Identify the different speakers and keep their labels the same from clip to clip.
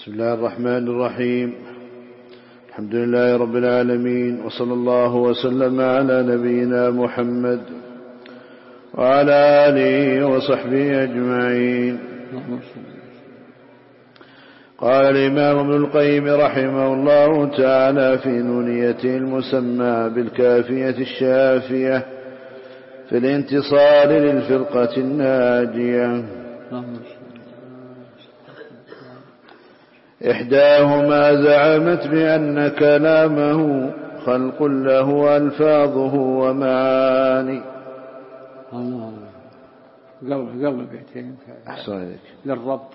Speaker 1: بسم الله الرحمن الرحيم. الحمد لله رب العالمين، وصلى الله وسلم على نبينا محمد وعلى آله وصحبه أجمعين. قال الإمام ابن القيم رحمه الله تعالى في نونيته المسمى بالكافية الشافية في الانتصار للفرقة الناجية: إحداهما زعمت بأن كلامه خلق له ألفاظه ومعاني.
Speaker 2: قبل بيتين للربط.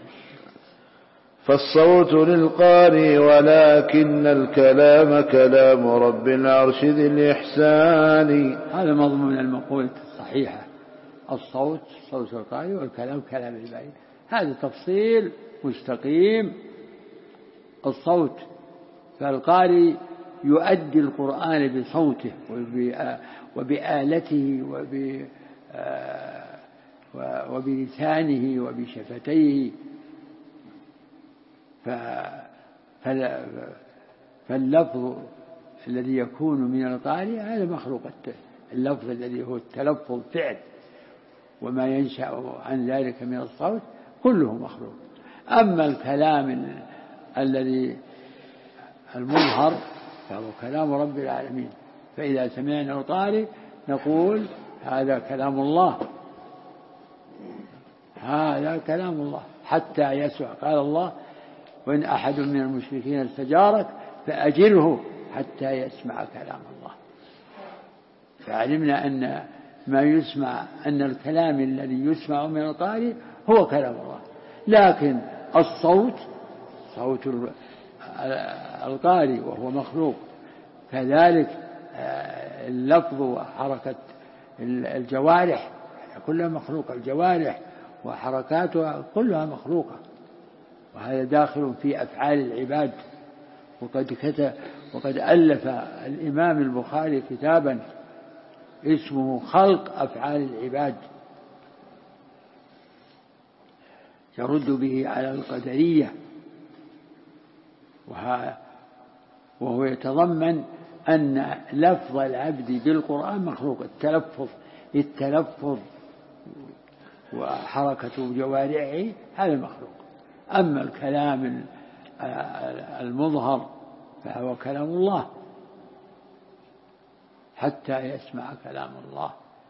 Speaker 1: فالصوت للقارئ ولكن الكلام كلام رب العرش ذي الإحسان.
Speaker 2: هذا مضمون المقولة الصحيحة: الصوت صوت القارئ والكلام كلام الباري. هذا تفصيل مستقيم. الصوت، فالقارئ يؤدي القرآن بصوته وبآلته وبلسانه وبشفتيه، فاللفظ الذي يكون من القارئ هذا مخلوق. اللفظ الذي هو التلفظ فعل، وما ينشأ عن ذلك من الصوت كله مخلوق. أما الكلام الذي المظهر فهو كلام رب العالمين. فإذا سمعنا القارئ نقول هذا كلام الله، هذا كلام الله حتى يسمع. قال الله: وإن أحد من المشركين استجارك فأجره حتى يسمع كلام الله. فعلمنا أن ما يسمع، أن الكلام الذي يسمع من القارئ هو كلام الله. لكن الصوت صوت القارئ وهو مخلوق، كذلك اللفظ وحركة الجوارح كلها مخلوقة، الجوارح وحركاتها كلها مخلوقة، وهذا داخل في أفعال العباد. وقد ألف الإمام البخاري كتابا اسمه خلق أفعال العباد، يرد به على القدرية، وهو يتضمن أن لفظ العبد بالقرآن مخلوق. التلفظ وحركة جوارحه هذا مخلوق. أما الكلام المظهر فهو كلام الله حتى يسمع كلام الله.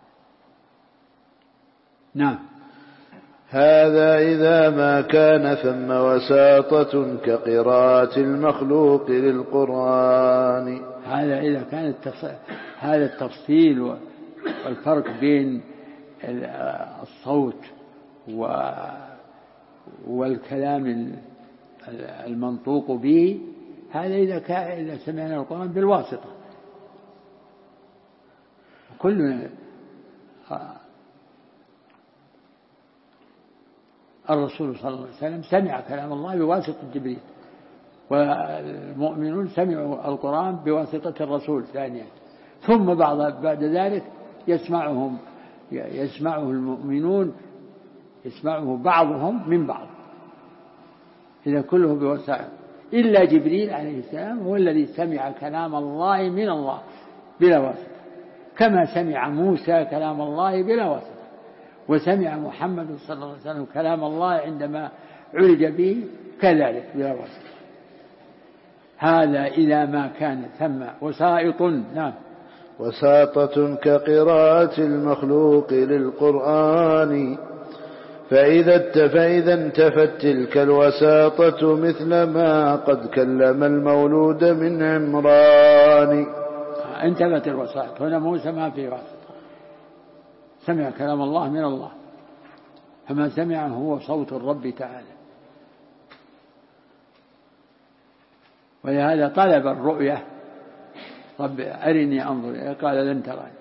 Speaker 2: نعم.
Speaker 1: هذا إذا ما كان ثم وساطة كقراءة المخلوق للقرآن.
Speaker 2: هذا إذا كان هذا التفصيل والفرق بين الصوت والكلام المنطوق به، هذا إذا سمعنا القرآن بالواسطة. كل الرسول صلى الله عليه وسلم سمع كلام الله بواسطة جبريل، والمؤمنون سمعوا القرآن بواسطة الرسول ثانيا، ثم بعد ذلك يسمعه المؤمنون، يسمعه بعضهم من بعض، إذا كله بواسطة، إلا جبريل عليه السلام هو الذي سمع كلام الله من الله بلا واسطة، كما سمع موسى كلام الله بلا واسطة، وسمع محمد صلى الله عليه وسلم كلام الله عندما عرج به كذلك بلا واسطة. هذا إذا ما كان ثم وسائط. نعم.
Speaker 1: وساطة كقراءة المخلوق للقرآن. فإذا انتفت تلك الوساطة مثل ما قد كلم المولود من عمران.
Speaker 2: انتفت الوساطة. هنا موسى ما في واسطة، سمع كلام الله من الله، فما سمعه هو صوت الرب تعالى. ولهذا طلب الرؤية: رب أرني أنظر إليك، قال لن تراني،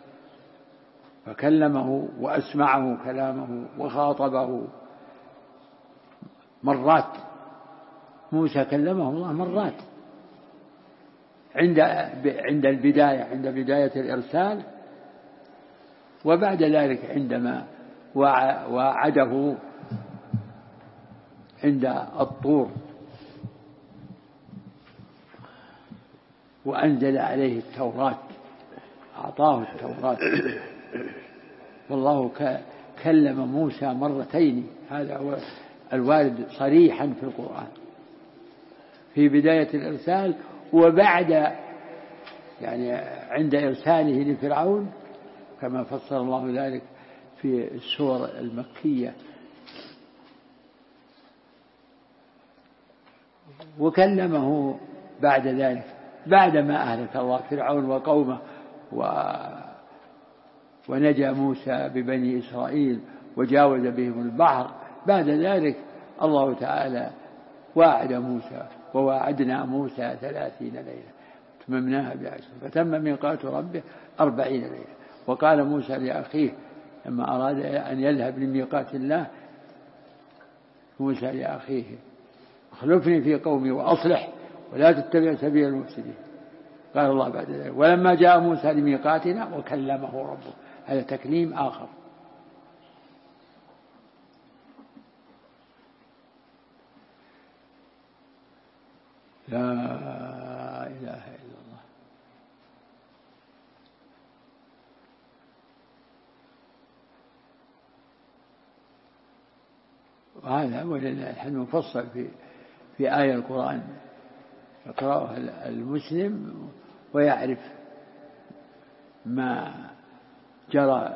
Speaker 2: فكلمه وأسمعه كلامه وخاطبه مرات. موسى كلمه الله مرات عند البداية، عند بداية الإرسال، وبعد ذلك عندما وعده عند الطور وأنزل عليه التوراة، أعطاه التوراة. والله كلم موسى مرتين، هذا هو الوارد صريحا في القرآن، في بداية الإرسال وبعد، يعني عند إرساله لفرعون كما فسر الله ذلك في السور المكية. وكلمه بعد ذلك بعدما أهلك الله فرعون وقومه ونجى موسى ببني إسرائيل وجاوز بهم البحر. بعد ذلك الله تعالى واعد موسى وواعدنا موسى 30 ليلة تممناها بعشر فتم ميقات ربه 40 ليلة. وقال موسى لأخيه لما أراد أن يذهب لميقات الله، موسى لأخيه اخلفني في قومي وأصلح ولا تتبع سبيل المفسدين. قال الله بعد ذلك ولما جاء موسى لميقاتنا وكلمه ربه، هذا تكليم آخر. لا إله إلا الله. وهذا ولله الحمد مفصل في آية القرآن يقرأها المسلم ويعرف ما جرى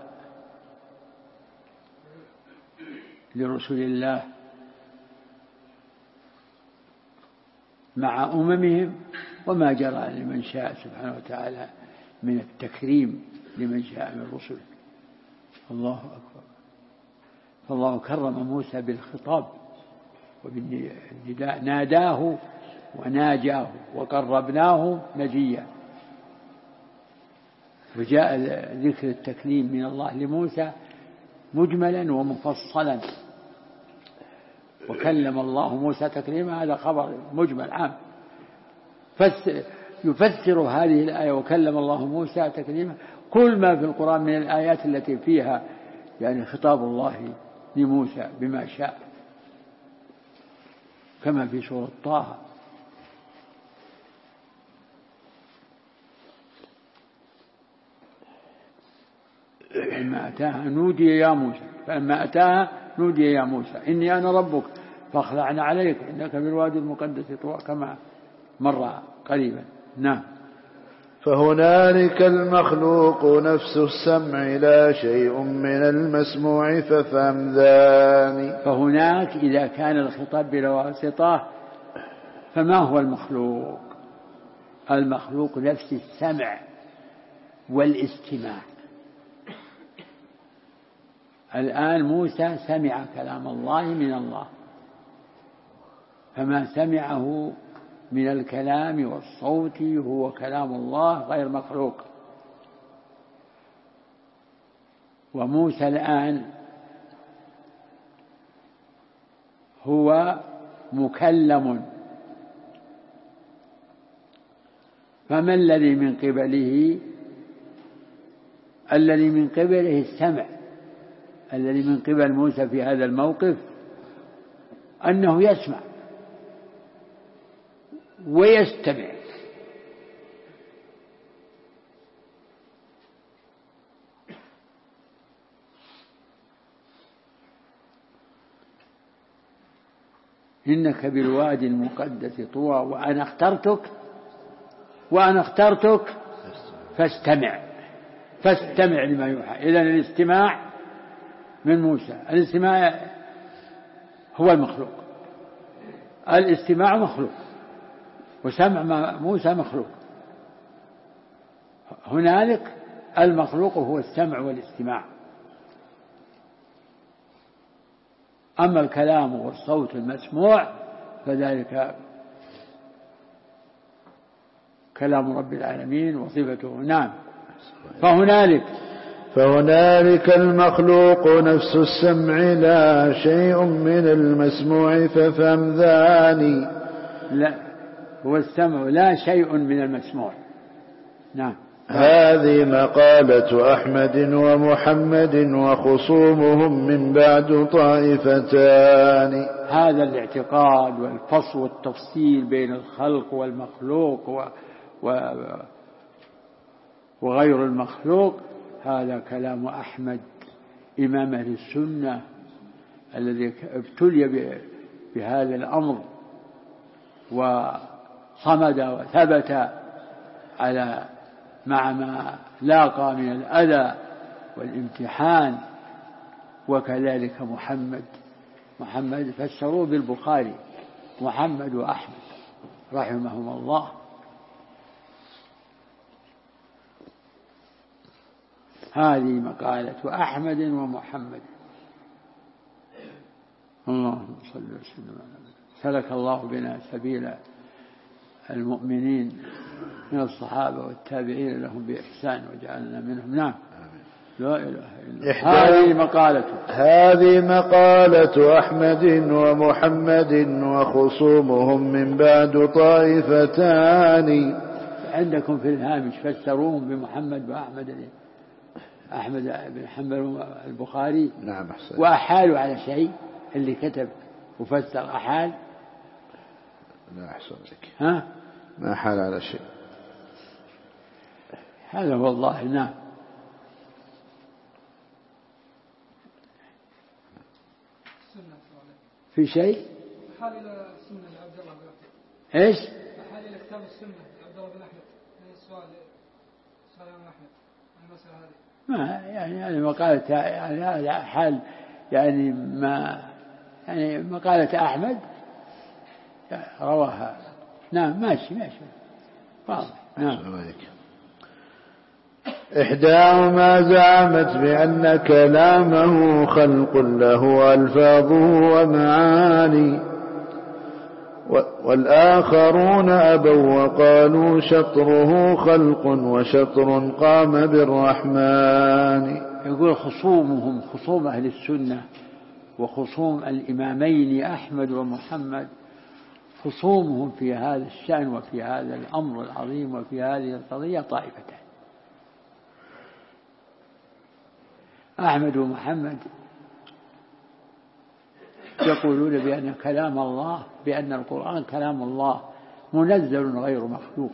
Speaker 2: لرسول الله مع أممهم وما جرى لمن شاء سبحانه وتعالى من التكريم لمن شاء من الرسل. الله أكبر. فالله كرم موسى بالخطاب وبالنداء، ناداه وناجاه وقربناه نجيا. وجاء ذكر التكليم من الله لموسى مجملا ومفصلا. وكلم الله موسى تكليما، هذا خبر مجمل عام يفسر هذه الآية وكلم الله موسى تكليما كل ما في القرآن من الآيات التي فيها يعني خطاب الله لموسى بما شاء، كما في سورة طه. فلما أتاها نودي يا موسى، فلما أتاها نودي يا موسى إني أنا ربك فاخلعنا عليك إنك بالوادي المقدس طوى، كما مر قريبا. نعم.
Speaker 1: فهنالك المخلوق نفس السمع لا شيء من المسموع ففهم ذاني.
Speaker 2: فهناك إذا كان الخطاب بلا واسطة فما هو المخلوق؟ المخلوق نفس السمع والاستماع. الآن موسى سمع كلام الله من الله، فما سمعه من الكلام والصوت هو كلام الله غير مخلوق. وموسى الآن هو مكلم، فما الذي من قبله؟ الذي من قبله السمع. الذي من قبل موسى في هذا الموقف أنه يسمع ويستمع. إنك بالوادي المقدس طوى وأنا اخترتك فاستمع لما يوحى. إذن الاستماع من موسى، الاستماع هو المخلوق، الاستماع مخلوق وسمع موسى مخلوق. هنالك المخلوق هو السمع والاستماع، أما الكلام والصوت المسموع فذلك كلام رب العالمين وصفته. نعم.
Speaker 1: فهنالك المخلوق نفس السمع لا شيء من المسموع ففهم ذاني.
Speaker 2: لا، هو السمع لا شيء من المسموع. نعم.
Speaker 1: هذه مقالة أحمد ومحمد وخصومهم من بعد طائفتان.
Speaker 2: هذا الاعتقاد والفصل والتفصيل بين الخلق والمخلوق وغير المخلوق، هذا كلام أحمد إمام أهل السنة الذي ابتلي بهذا الأمر وصمد وثبت على مع ما لاقى من الأذى والامتحان. وكذلك محمد فسروه بالبخاري، محمد وأحمد رحمهم الله. هذه مقالة أحمد ومحمد. اللهم صل وسلم على محمد. سلك الله بنا سبيل المؤمنين من الصحابة والتابعين لهم بإحسان وجعلنا منهم. نعم. لا إله إلا الله. هذه مقالة
Speaker 1: أحمد ومحمد وخصومهم من بعد طائفتان.
Speaker 2: عندكم في الهامش فسروهم بمحمد وأحمد، أحمد بن حنبل البخاري.
Speaker 1: نعم أحسن.
Speaker 2: وأحالوا على شيء اللي كتب وفسر أحال.
Speaker 1: لا أحسن لك.
Speaker 2: ها؟
Speaker 1: ما حال على شيء.
Speaker 2: هذا هو الله. نعم. في شيء
Speaker 3: حال إلى السنة لعبد الله بن أحمد.
Speaker 2: إيش؟
Speaker 3: حال إلى كتاب السنة لعبد الله بن أحمد. سؤال عن أحمد المسألة هذه.
Speaker 2: ما يعني هذه مقالة، يعني هذا حال، يعني ما يعني مقالة أحمد رواها. نعم ماشي واضح. نعم.
Speaker 1: إحداهما زعمت بأن كلامه خلق له ألفاظه ومعاني، والآخرون أبوا وقالوا شطره خلق وشطر قام بالرحمن.
Speaker 2: يقول خصوم أهل السنة وخصوم الإمامين أحمد ومحمد، خصومهم في هذا الشأن وفي هذا الأمر العظيم وفي هذه القضية طائفتان. أحمد ومحمد يقولون بأن القرآن كلام الله منزل غير مخلوق،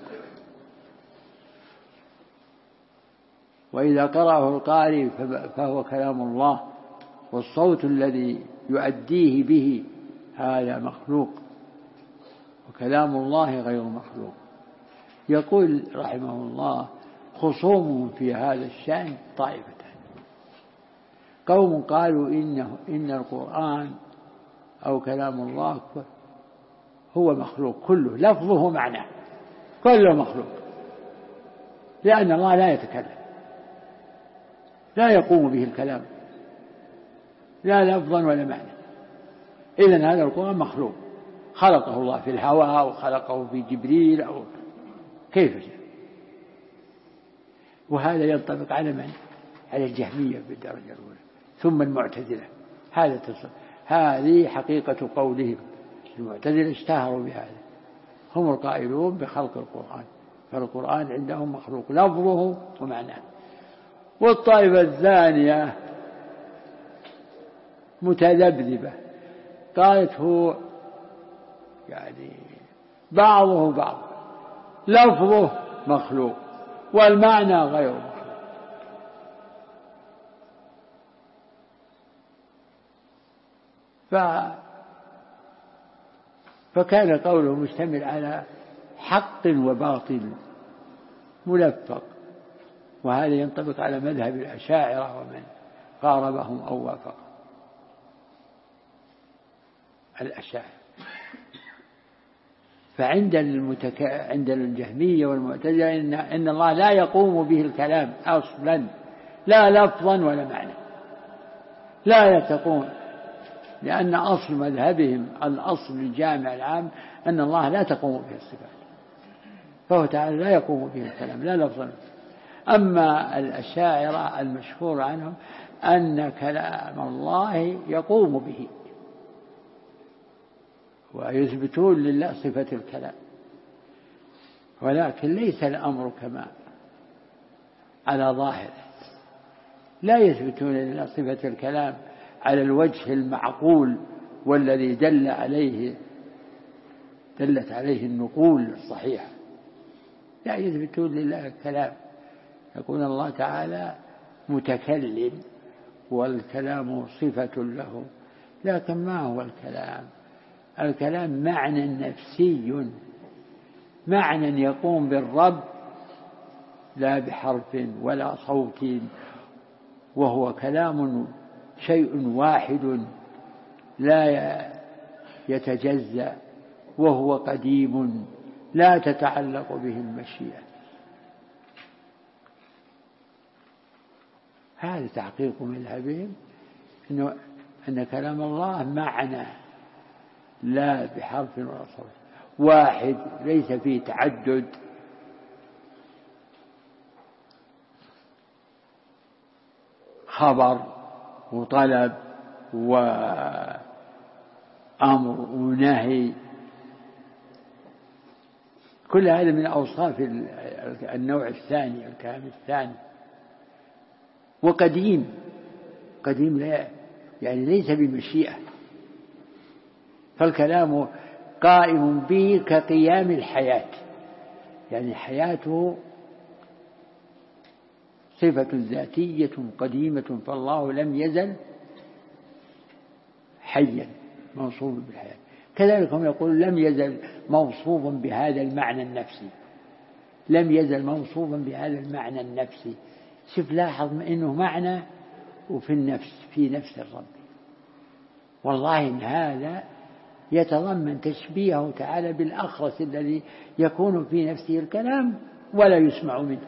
Speaker 2: وإذا قرأه القارئ فهو كلام الله، والصوت الذي يؤديه به هذا مخلوق، وكلام الله غير مخلوق. يقول رحمه الله خصومهم في هذا الشأن طائفتان. قوم قالوا إن القرآن أو كلام الله هو مخلوق كله، لفظه معناه كله مخلوق، لأن الله لا يتكلم، لا يقوم به الكلام لا لفظا ولا معنى. إذن هذا القرآن مخلوق، خلقه الله في الهواء أو خلقه في جبريل أو كيف جاء. وهذا ينطبق على من؟ على الجهمية بالدرجة الأولى، ثم المعتزلة. هذه حقيقة قولهم. المعتزلة اشتهروا بهذا، هم القائلون بخلق القرآن، فالقرآن عندهم مخلوق لفظه ومعناه. والطائفة الثانية متذبذبة، قالت هو يعني بعضه بعض، لفظه مخلوق والمعنى غير مخلوق. فكان قوله مشتمل على حق وباطل ملفق، وهذا ينطبق على مذهب الأشاعرة ومن قاربهم أو وافق الأشاعرة. فعند عند الجهمية والمعتزلة إن الله لا يقوم به الكلام أصلا، لا لفظا ولا معنى، لا يتقون، لأن أصل مذهبهم الأصل الجامع العام أن الله لا تقوم به الصفات، فهو تعالى لا يقوم به الكلام لا لفظا. أما الأشاعرة المشهور عنهم أن كلام الله يقوم به، ويثبتون لله صفة الكلام، ولكن ليس الأمر كما على ظاهره، لا يثبتون لله صفة الكلام على الوجه المعقول والذي دلت عليه النقول الصحيحة، لا يثبتون لله الكلام. يقول الله تعالى متكلم والكلام صفة له، لكن ما هو الكلام؟ الكلام معنى نفسي، معنى يقوم بالرب لا بحرف ولا صوت، وهو كلام شيء واحد لا يتجزأ، وهو قديم لا تتعلق به المشيئة. هذا تحقيق مذهبهم أن كلام الله معنى لا بحرف ولا صوت، واحد ليس فيه تعدد. خبر وطلب وأمر ونهي، كل هذا من أوصاف النوع الثاني، الكلام الثاني. وقديم، قديم لا يعني ليس بمشيئة، فالكلام قائم به كقيام الحياة، يعني حياته صفة ذاتية قديمة، فالله لم يزل حيا موصوفا بالحياة. كذلك هم يقول لم يزل موصوفا بهذا المعنى النفسي، لم يزل موصوفا بهذا المعنى النفسي. شوف لاحظ إنه معنى وفي النفس، في نفس الرب. والله إن هذا يتضمن تشبيهه تعالى بالأخرس الذي يكون في نفسه الكلام ولا يسمع منه.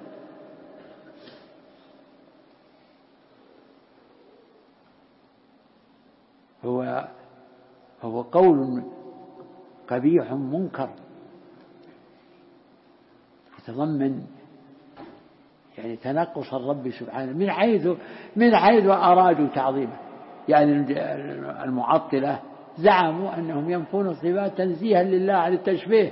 Speaker 2: هو قول قبيح منكر، يتضمن يعني تنقص الرب سبحانه من حيث أرادوا تعظيمه. يعني المعطلة زعموا أنهم ينفون الصفات تنزيها لله عن التشبيه،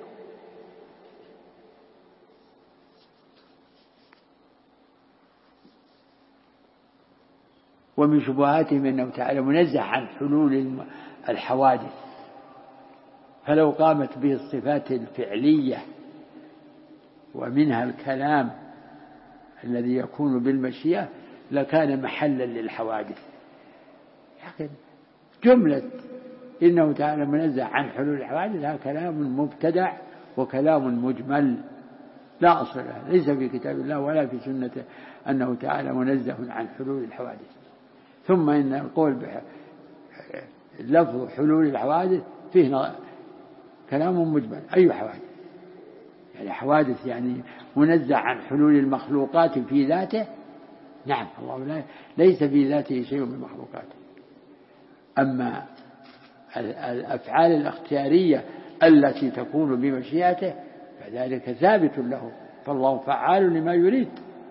Speaker 2: ومن شبهاتهم أنه تعالى منزه عن حلول الحوادث، فلو قامت به الصفات الفعلية ومنها الكلام الذي يكون بالمشيئة لكان محلا للحوادث. لكن جملة إنه تعالى منزه عن حلول الحوادث هذا كلام مبتدع وكلام مجمل لا أصل له، ليس في كتاب الله ولا في سنته أنه تعالى منزه عن حلول الحوادث. ثم إن القول لفظ حلول الحوادث فيه كلام مجمل. أي حوادث؟ يعني حوادث يعني منزه عن حلول المخلوقات في ذاته. نعم، الله ليس في ذاته شيء من مخلوقاته. أما الأفعال الاختيارية التي تكون بمشيئته فذلك ثابت له، فالله فعال لما يريد.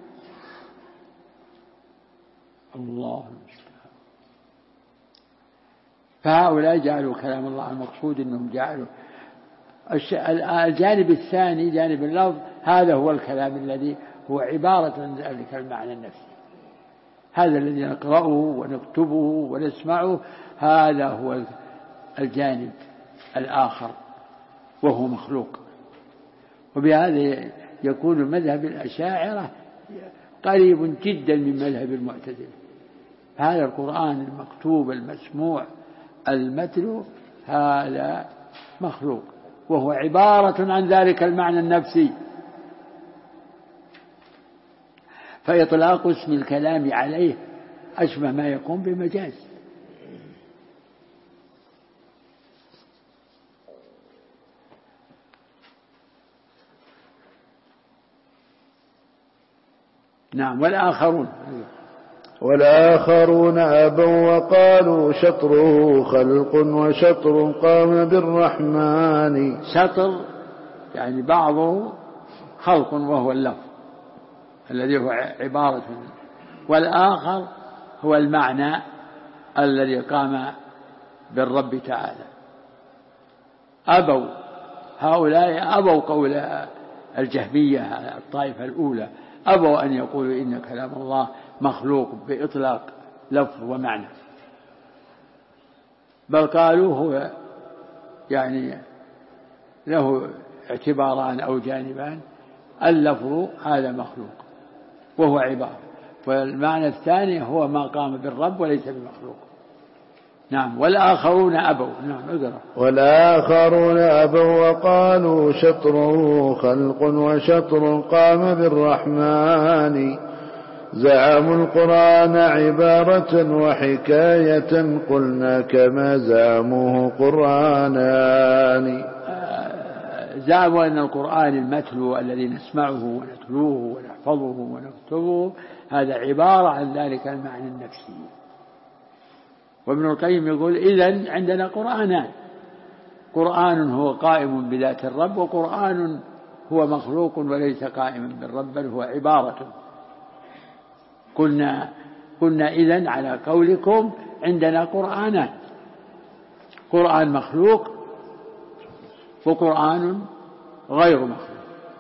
Speaker 2: الله المستعان. فهؤلاء جعلوا كلام الله المقصود أنهم جعلوا الجانب الثاني جانب اللفظ، هذا هو الكلام الذي هو عبارة عن ذلك المعنى النفسي، هذا الذي نقرأه ونكتبه ونسمعه، هذا هو الجانب الآخر وهو مخلوق. وبهذا يكون مذهب الأشاعرة قريب جدا من مذهب المعتزلة. هذا القرآن المكتوب المسموع المتلو هذا مخلوق، وهو عبارة عن ذلك المعنى النفسي. فإطلاق اسم الكلام عليه أشبه ما يكون بمجاز. نعم.
Speaker 1: والآخرون أبوا وقالوا شطره خلق وشطر قام بالرحمن.
Speaker 2: شطر يعني بعضه خلق وهو اللفظ الذي هو عبارة، والآخر هو المعنى الذي قام بالرب تعالى. هؤلاء أبوا قول الجهمية الطائفة الأولى، أبوا أن يقولوا إن كلام الله مخلوق بإطلاق لفظ ومعنى، بل قالوا هو يعني له اعتباران أو جانبان، اللفظ هذا مخلوق وهو عبارة، والمعنى الثاني هو ما قام بالرب وليس بمخلوق. نعم. والآخرون أبوا. نعم اقرأ.
Speaker 1: والآخرون أبوا وقالوا شطره خلق وشطر قام بالرحمن، زعموا القرآن عبارة وحكاية قلنا كما زعموه قرآنان.
Speaker 2: زعموا أن القرآن المتلو الذي نسمعه ونتلوه ونحفظه ونكتبه هذا عبارة عن ذلك المعنى النفسي. وابن القيم يقول إذن عندنا قرآنان، قرآن هو قائم بذات الرب، وقرآن هو مخلوق وليس قائما بالرب بل هو عبارة. قلنا إذن على قولكم عندنا قرآنان، قرآن مخلوق وقرآن غير مخلوق.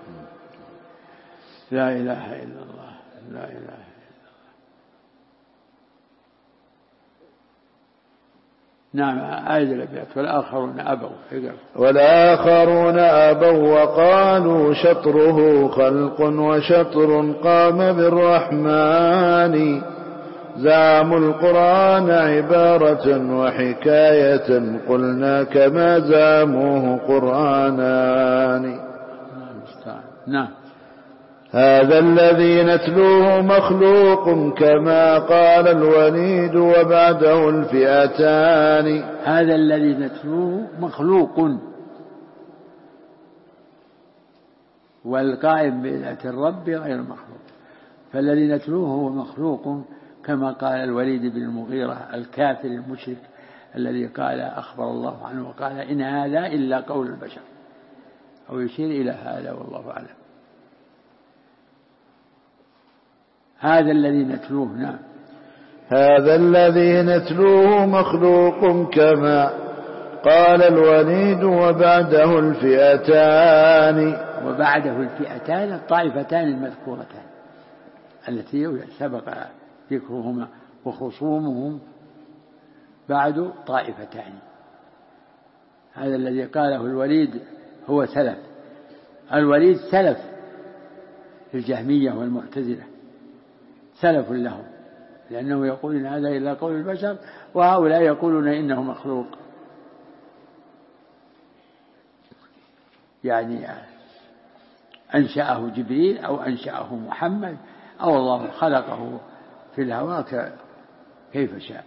Speaker 2: لا إله إلا الله، لا إله إلا الله. نعم. آية الأبيات. والآخرون أبوا.
Speaker 1: والآخرون أبوا وقالوا شطره خلق وشطر قام بالرحمن، زعموا القرآن عبارة وحكاية قلنا كما زعموه قرآنان.
Speaker 2: نعم.
Speaker 1: هذا الذي نتلوه مخلوق كما قال الوليد وبعده الفئتان.
Speaker 2: هذا الذي نتلوه مخلوق، والقائم بذات الرب غير مخلوق، فالذي نتلوه هو مخلوق كما قال الوليد بن المغيرة الكافر المشرك الذي قال أخبر الله عنه وقال إن هذا إلا قول البشر، أو يشير إلى هذا والله أعلم. هذا الذي نتلوه. نعم.
Speaker 1: هذا الذي نتلوه مخلوق كما قال الوليد وبعده الفئتان.
Speaker 2: وبعده الفئتان الطائفتان المذكورتان التي سبق ذكرهما، وخصومهم بعد طائفتان. هذا الذي قاله الوليد هو سلف، الوليد سلف الجهمية والمعتزلة، سلف لهم، لأنه يقول إن هذا إلا قول البشر، وهؤلاء يقولون إنه مخلوق، يعني أنشأه جبريل أو أنشأه محمد أو الله خلقه في الهواء كيف شاء.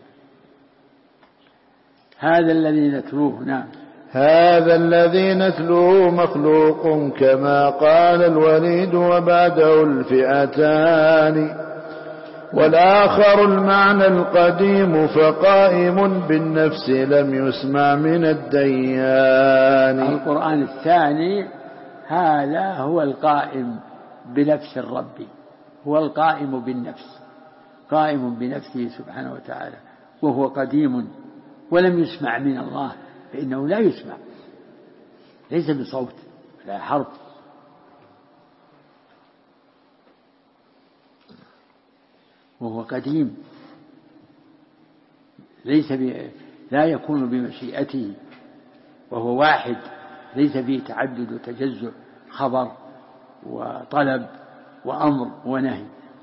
Speaker 2: هذا الذي نتلوه. نعم.
Speaker 1: هذا الذي نتلوه مخلوق كما قال الوليد وبعده الفئتان، والآخر المعنى القديم فقائم بالنفس لم يسمع من الديان.
Speaker 2: القرآن الثاني هذا هو القائم بنفس الرب، هو القائم بالنفس، قائم بنفسه سبحانه وتعالى، وهو قديم ولم يسمع من الله، فإنه لا يسمع، ليس بصوت لا حرف. وهو قديم لا يكون بمشيئته، وهو واحد ليس فيه تعدد وتجزؤ، خبر وطلب وأمر ونهي.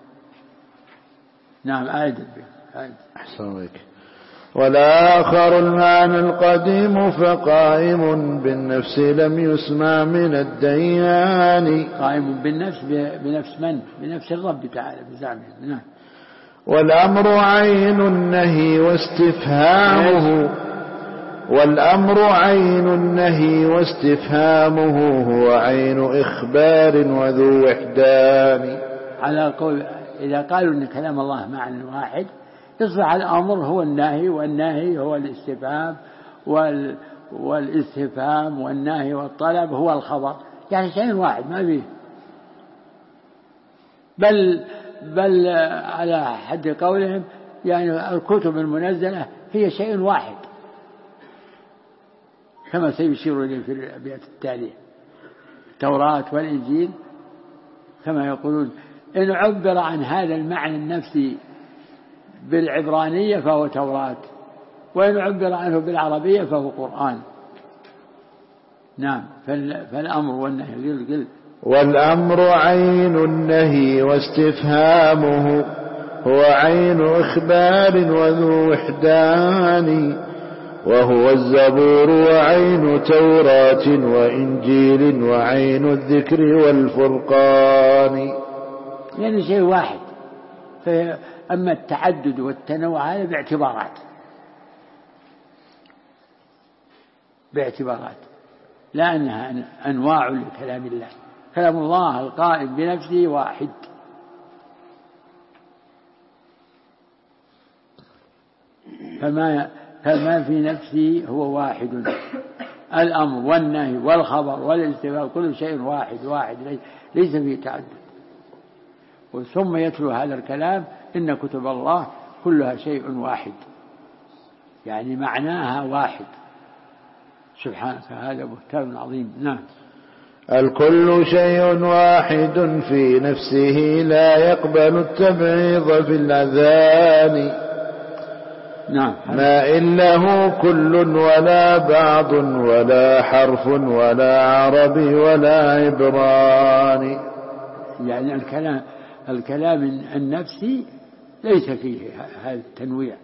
Speaker 2: نعم.
Speaker 1: أحسن بك. والآخر المعنى القديم فقائم بالنفس لم يسمع من الديان.
Speaker 2: قائم بالنفس بنفس من؟ بنفس الرب تعالى بزعمه. نعم.
Speaker 1: والأمر عين النهي واستفهامه، والأمر عين النهي واستفهامه هو عين إخبار وذو وحدان. على
Speaker 2: قول إذا قالوا إن كلام الله معنى واحد يصبح الأمر هو النهي، والنهي هو الاستفهام، والاستفهام والنهي والطلب هو الخبر، يعني شيء واحد ما فيه. بل على حد قولهم يعني الكتب المنزلة هي شيء واحد، كما سيشير إليه في الأبيات التالية، التوراة والإنجيل كما يقولون إن عبر عن هذا المعنى النفسي بالعبرانية فهو توراة، وإن عبر عنه بالعربية فهو قرآن. نعم. فالأمر والنهي قل.
Speaker 1: والأمر عين النهي واستفهامه هو عين إخبار وذو وحدان، وهو الزبور وعين توراة وإنجيل وعين الذكر والفرقان.
Speaker 2: يعني شيء واحد. أما التعدد والتنوع هذا باعتبارات لا أنها أنواع لكلام الله. كلام الله القائم بنفسه واحد. فما في نفسه هو واحد. الأمر والنهي والخبر والاستفهام كل شيء واحد ليس فيه تعدد. ثم يتلو هذا الكلام إن كتب الله كلها شيء واحد، يعني معناها واحد. سبحانك هذا بهتان عظيم. نعم.
Speaker 1: الكل شيء واحد في نفسه لا يقبل التبعيض في الأذان.
Speaker 2: نعم.
Speaker 1: ما إن له كل ولا بعض ولا حرف ولا عربي ولا عبراني.
Speaker 2: يعني الكلام النفسي ليس فيه هذا التنويع.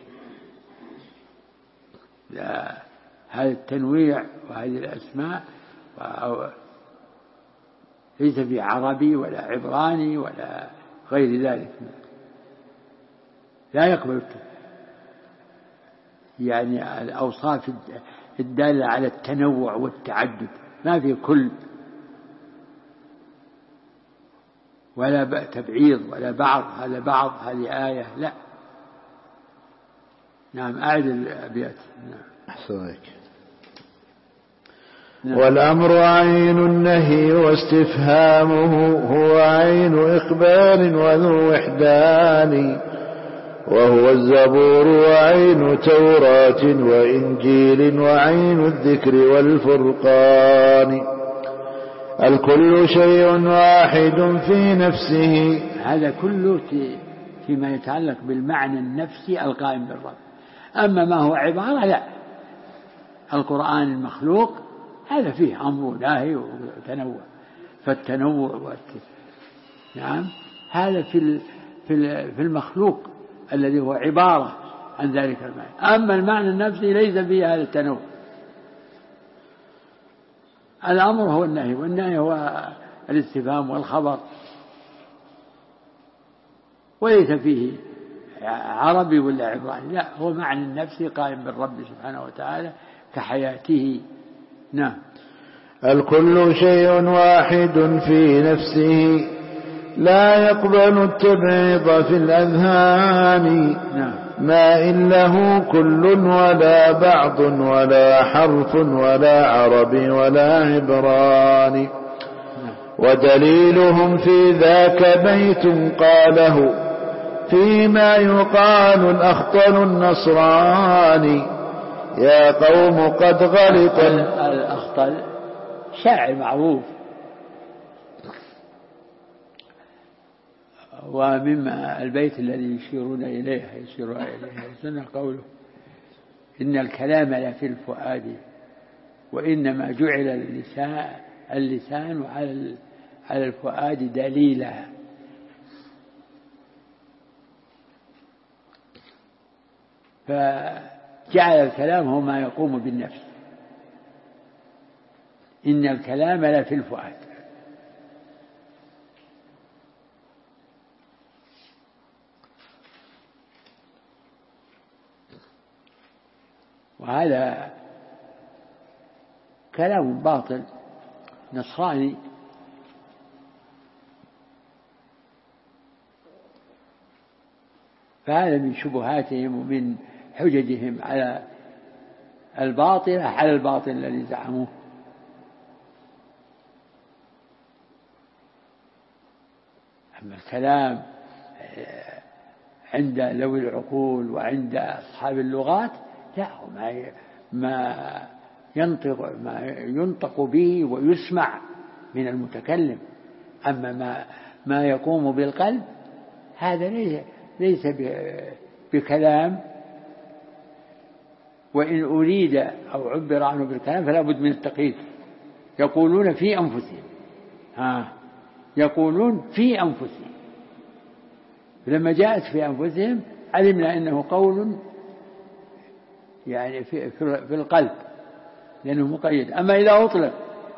Speaker 2: لا، هذا التنويع وهذه الأسماء ليس فيه عربي ولا عبراني ولا غير ذلك. لا يقبل يعني الأوصاف الدالة على التنوع والتعدد. ما في كل ولا تبعيض ولا بعض، هذا بعض هذه آية، لا. نعم. أعد الأبيات.
Speaker 1: نعم. والأمر عين النهي واستفهامه هو عين إخبار وذو وحدان، وهو الزبور وعين توراة وإنجيل وعين الذكر والفرقان. الكل شيء واحد في نفسه.
Speaker 2: هذا كله فيما يتعلق بالمعنى النفسي القائم بالرب. أما ما هو عبارة لا. القرآن المخلوق هذا فيه أمر ناهي وتنوع. فالتنوع نعم هذا في المخلوق الذي هو عبارة عن ذلك المعنى. أما المعنى النفسي ليس فيه هذا التنوع. الأمر هو النهي، والنهي هو الاستفهام والخبر، وليس فيه عربي ولا عبراني، لا، هو معنى النفسي قائم بالرب سبحانه وتعالى كحياته. نعم.
Speaker 1: الكل شيء واحد في نفسه لا يقبل التبعيض في الأذهان.
Speaker 2: نعم.
Speaker 1: ما إن له كل ولا بعض ولا حرف ولا عربي ولا عبراني. ودليلهم في ذاك بيت قاله فيما يقال الأخطل النصراني. يا قوم قد غلط.
Speaker 2: الأخطل شاعر معروف، ومما البيت الذي يشيرون إليه السنة قوله إن الكلام لفي الفؤاد وإنما جعل اللسان على الفؤاد دليلا. فجعل الكلام هو ما يقوم بالنفس. إن الكلام لفي الفؤاد. وهذا كلام باطل نصراني، فهذا من شبهاتهم ومن حججهم على الباطل الذي زعموه. أما الكلام عند ذوي العقول وعند أصحاب اللغات لا، ما ينطق به ويسمع من المتكلم. أما ما يقوم بالقلب هذا ليس بكلام، وإن أريد أو عبر عنه بالكلام فلا بد من التقييد. يقولون في أنفسهم، يقولون في أنفسهم، لما جاءت في أنفسهم علمنا أنه قول يعني في القلب لأنه مقيد. أما إذا أطلق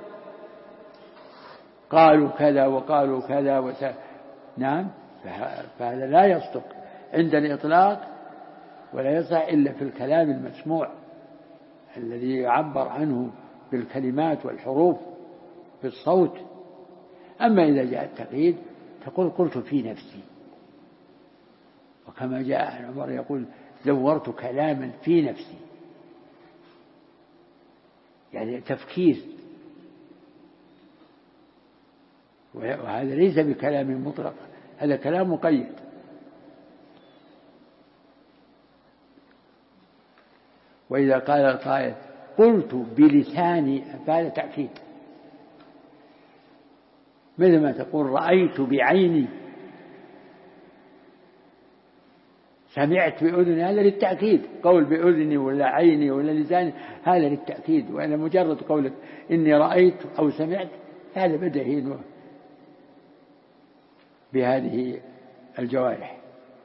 Speaker 2: قالوا كذا وقالوا كذا نعم، فهذا لا يصدق عند الإطلاق، ولا يصح إلا في الكلام المسموع الذي يعبر عنه بالكلمات والحروف بالصوت. أما إذا جاء التقييد تقول قلت في نفسي، وكما جاء عن عمر يقول دورت كلاما في نفسي، يعني تفكير، وهذا ليس بكلام مطلق، هذا كلام مقيد. وإذا قال القائل قلت بلساني فهذا تأكيد، مثل ما تقول رأيت بعيني، سمعت بأذني، هذا للتأكيد. قول بأذني ولا عيني ولا لساني هذا للتأكيد، وأنا مجرد قولك إني رأيت أو سمعت هذا بدهي بهذه الجوارح.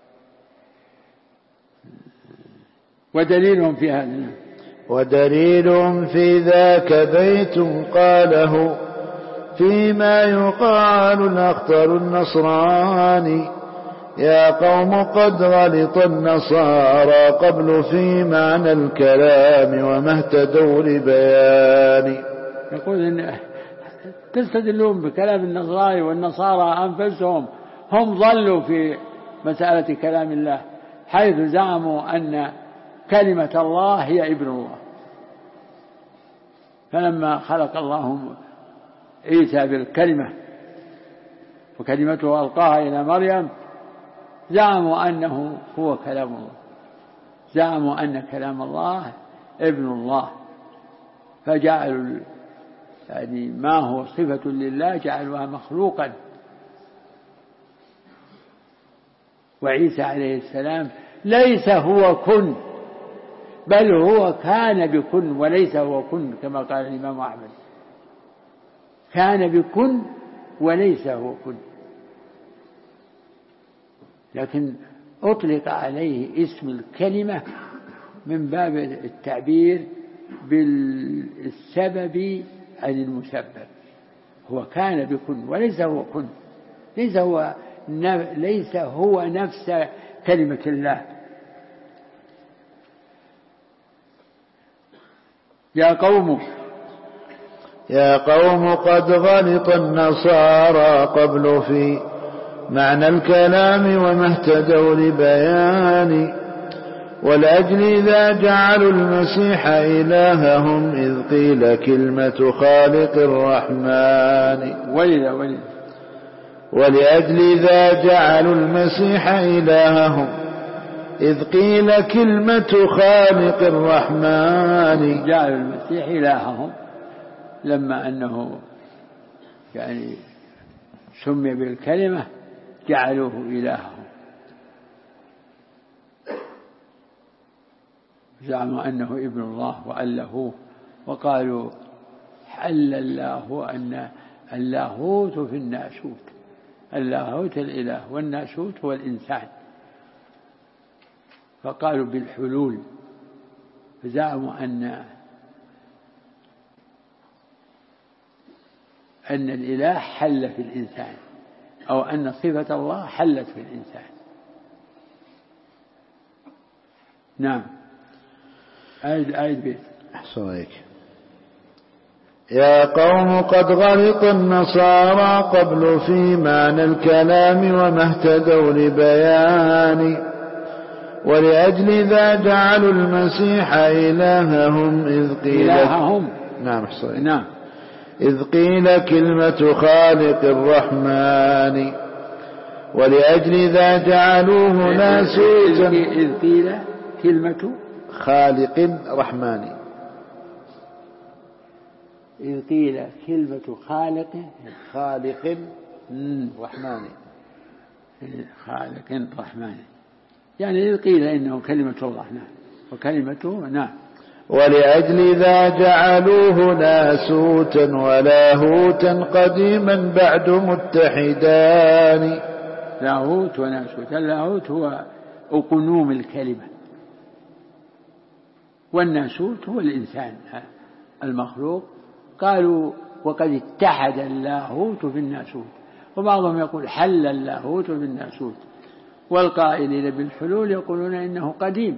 Speaker 2: ودليلهم في هذا،
Speaker 1: ودليلهم في ذاك بيت قاله فيما يقال الأخطر النصراني يا قوم قد غلط النصارى قبل في معنى الكلام وما اهتدوا لبيان.
Speaker 2: يقول إن تستدلون بكلام النصارى والنصارى أنفسهم هم ضلوا في مسألة كلام الله، حيث زعموا أن كلمة الله هي ابن الله، فلما خلق الله عيسى بالكلمة وكلمته ألقاها إلى مريم زعموا أنه هو كلام الله، زعموا أن كلام الله ابن الله، فجعلوا يعني ما هو صفة لله جعلوها مخلوقا. وعيسى عليه السلام ليس هو كن، بل هو كان بكن وليس هو كن، كما قال الإمام أحمد كان بكن وليس هو كن، لكن أطلق عليه اسم الكلمة من باب التعبير بالسبب عن المسبب. هو كان بكن وليس هو كن، ليس هو نفس كلمة الله. يا قوم قد غلط النصارى قبل في معنى الكلام وما اهتدوا لبيان ولأجل ذا جعلوا المسيح إلههم إذ قيل كلمة خالق الرحمن. ولأجل ذا جعلوا المسيح إلههم إذ قيل كلمة خالق الرحمن. جعلوا المسيح إلههم لما أنه يعني سمي بالكلمة جعلوه إلههم، زعموا أنه ابن الله وألهوه، وقالوا حل الله أن اللاهوت في الناسوت، اللاهوت الإله والناسوت هو الإنسان، فقالوا بالحلول، فزعموا أن الإله حل في الإنسان، أو أن صفة الله حلت في الإنسان. نعم. آية بيت.
Speaker 1: أحسن عليك. يا قوم قد غلط النصارى قبل في معنى الكلام وما اهتدوا لبيان ولأجل ذا جعلوا المسيح إلههم إذ قيل
Speaker 2: إلههم.
Speaker 1: نعم أحسن.
Speaker 2: نعم.
Speaker 1: إذ قيل كلمة خالق الرحمن ولأجل ذا جعلوه ناسوتا.
Speaker 2: إذ قيل كلمة
Speaker 1: خالق رحمن.
Speaker 2: إذ قيل كلمة خالق رحماني خالق رحماني، يعني قيل إنه كلمة الله نعم وكلمته نعم.
Speaker 1: ولأجل ذا جعلوه ناسوتا ولاهوتا قديما بعد متحدان.
Speaker 2: لاهوت وناسوت. اللاهوت هو أقنوم الكلمة، والناسوت هو الإنسان المخلوق. قالوا وقد اتحد اللاهوت بالناسوت، وبعضهم يقول حل اللاهوت بالناسوت، والقائلين بالحلول يقولون إنه قديم.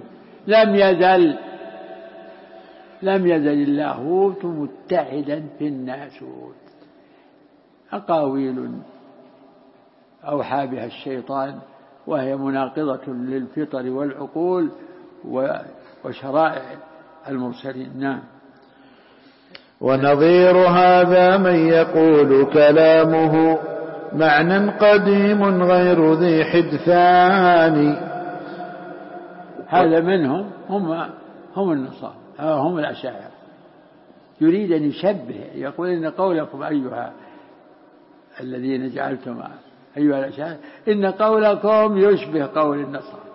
Speaker 2: لم يزل اللاهوت متحدا في الناسوت. أقاويل أوحى بها الشيطان، وهي مناقضة للفطر والعقول وشرائع المرسلين. نعم.
Speaker 1: ونظير هذا من يقول كلامه معنى قديم غير ذي حدثان.
Speaker 2: هذا منهم هم النصارى، هم الأشاعرة. يريد أن يشبه، يقول إن قولكم أيها الذين جعلتم أيها الأشاعرة إن قولكم يشبه قول النصارى.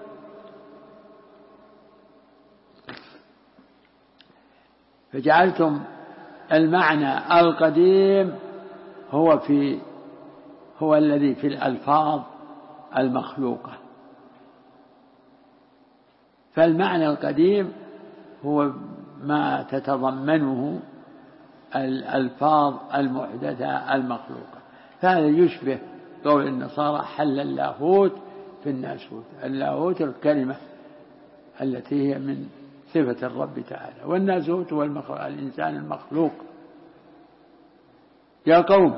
Speaker 2: فجعلتم المعنى القديم هو الذي في الألفاظ المخلوقة. فالمعنى القديم هو ما تتضمنه الألفاظ المحدثة المخلوقة. فهذا يشبه قول النصارى حل اللاهوت في الناسوت. اللاهوت الكلمة التي هي من صفة الرب تعالى، والناسوت هو الإنسان المخلوق. يا قوم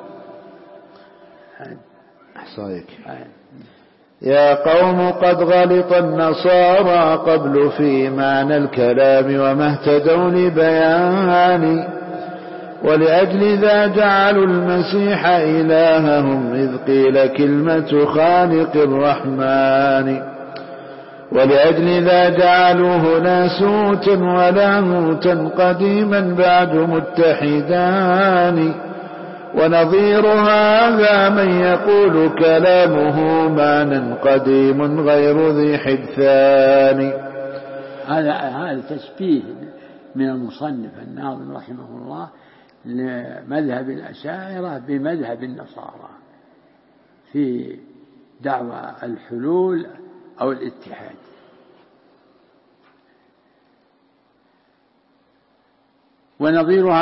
Speaker 1: يا قوم قد غلط النصارى قبل في معنى الكلام وما اهتدوا لبيان. ولأجل ذا جعلوا المسيح إلههم إذ قيل كلمة خالق الرحمن. ولأجل ذا جعلوه ناسوتا ولاهوتا قديما بعد متحدان. ونظير هذا من يقول كلامه معنى قديم غير ذي حدثان.
Speaker 2: هذا تشبيه من المصنف الناظم رحمه الله لمذهب الأشاعرة بمذهب النصارى في دعوى الحلول أو الاتحاد.
Speaker 1: ونظير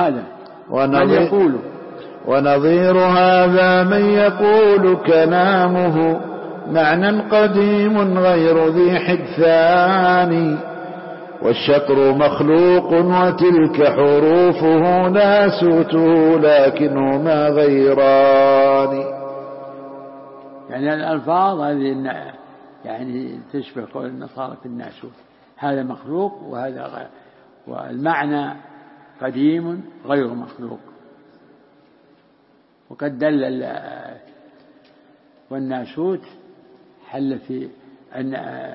Speaker 1: هذا من يقول كلامه معنى قديم غير ذي حدثان. والشطر مخلوق وتلك حروفه ناسوته لكنهما غيران.
Speaker 2: يعني الألفاظ هذه يعني تشبه قول النصارى في الناسوت. هذا مخلوق وهذا غير، والمعنى قديم غير مخلوق. وقد دل والناسوت حل في أن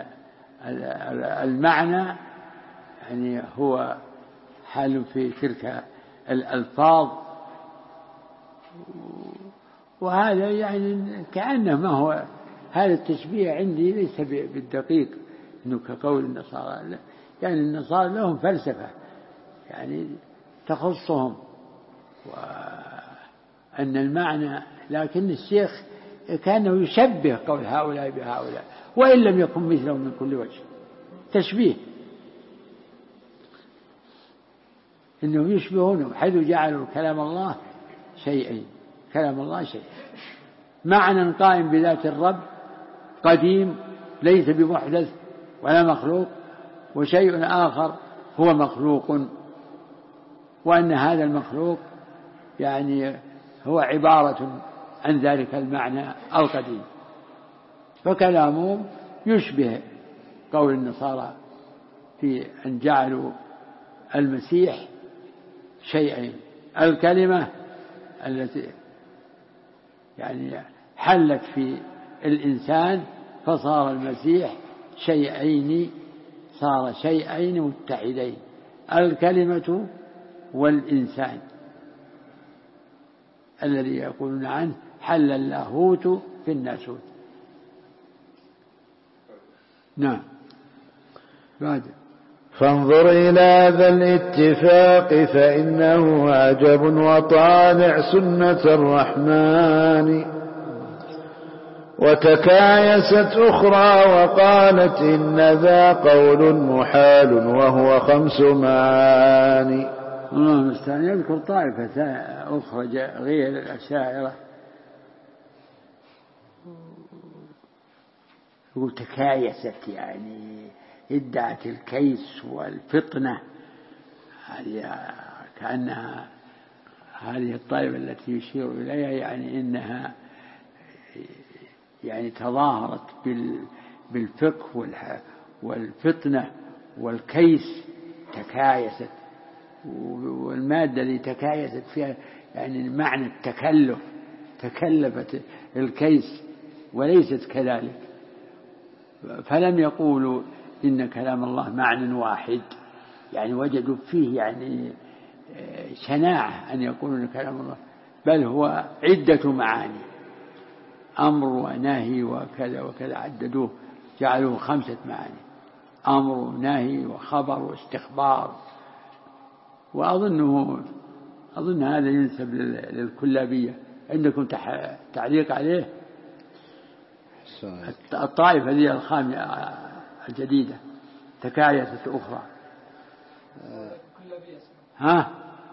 Speaker 2: المعنى يعني هو حال في تلك الألفاظ. وهذا يعني كأنه ما هو هذا التشبيه عندي ليس بالدقيق إنه كقول النصارى. يعني النصارى لهم فلسفة يعني تخصهم وأن المعنى، لكن الشيخ كانه يشبه قول هؤلاء بهؤلاء وإن لم يكن مثلهم من كل وجه. تشبيه إنهم يشبهونهم حيث جعلوا كلام الله شيئين. كلام الله شيء معنى قائم بذات الرب قديم ليس بمحدث ولا مخلوق، وشيء آخر هو مخلوق، وأن هذا المخلوق يعني هو عبارة عن ذلك المعنى القديم. فكلامه يشبه قول النصارى في أن جعلوا المسيح شيئين. الكلمة التي يعني حلت في الإنسان فصار المسيح شيئين، صار شيئين متحدين، الكلمة والإنسان. الذي يقولون عنه حل اللاهوت في الناسوت. نعم. بعد
Speaker 1: فانظر إلى ذا الاتفاق فإنه عجب وطالع سنة الرحمن. وتكايست أخرى وقالت إن ذا قول محال وهو 5 معاني.
Speaker 2: الله المستعان. يذكر طائفة أخرى غير الأشاعرة يقول تكايست، يعني ادعت الكيس والفطنة. كأنها هذه الطائفة التي يشير إليها يعني إنها يعني تظاهرت بالفقه والفطنة والكيس. تكايست، والمادة اللي تكايست فيها يعني معنى التكلف، تكلفت الكيس وليست كذلك. فلم يقولوا إن كلام الله معنى واحد، يعني وجدوا فيه يعني شناعة أن يقولوا إن كلام الله، بل هو عدة معاني، أمر ونهي وكذا وكذا، عددوه جعلوه 5 معاني: أمر ونهي وخبر واستخبار. أظن هذا ينسب للكلابية. عندكم تعليق عليه؟ الطائفة ذي الخامسة الجديدة تكايست أخرى. ها؟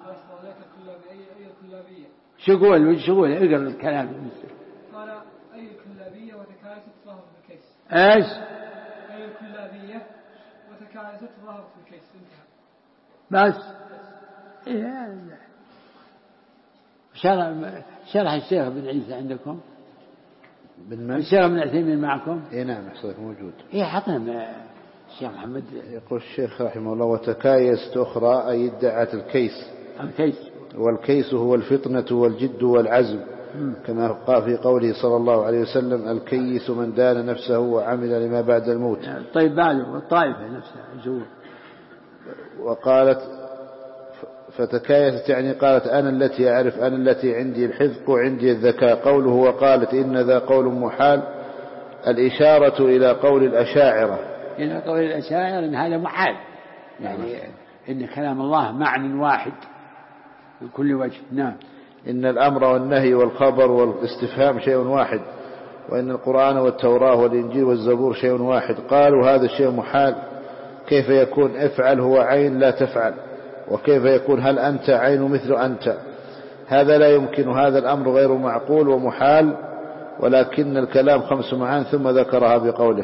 Speaker 2: شو يقول اقرأ الكلام.
Speaker 3: قال أي الكلابية وتكايست ظهرت في الكيس.
Speaker 2: ايش؟
Speaker 3: أي الكلابية وتكايست ظهرت في الكيس.
Speaker 2: بس شرح الشيخ بن عيسى عندكم؟ الشيخ بن عثيمين معكم؟
Speaker 1: نعم موجود.
Speaker 2: حطنا الشيخ محمد.
Speaker 1: يقول الشيخ رحمه الله: وتكايست أخرى أي ادعت الكيس. والكيس هو الفطنة والجد والعزم، كما قال في قوله صلى الله عليه وسلم: الكيس من دان نفسه وعمل لما بعد الموت.
Speaker 2: طيب بعده الطائفة نفسها الجوع.
Speaker 1: وقالت فتكايست يعني قالت أنا التي أعرف، أنا التي عندي الحذق وعندي الذكاء. قوله وقالت إن ذا قول محال، الإشارة إلى قول الأشاعرة،
Speaker 2: إن هذا محال، يعني إن كلام الله معنى واحد بكل وجه. نعم.
Speaker 1: إن الأمر والنهي والخبر والاستفهام شيء واحد، وإن القرآن والتوراة والإنجيل والزبور شيء واحد. قالوا هذا الشيء محال، كيف يكون افعل هو عين لا تفعل، وكيف يكون هل أنت عين مثل أنت؟ هذا لا يمكن، هذا الأمر غير معقول ومحال، ولكن الكلام 5 معان ثم ذكرها بقوله.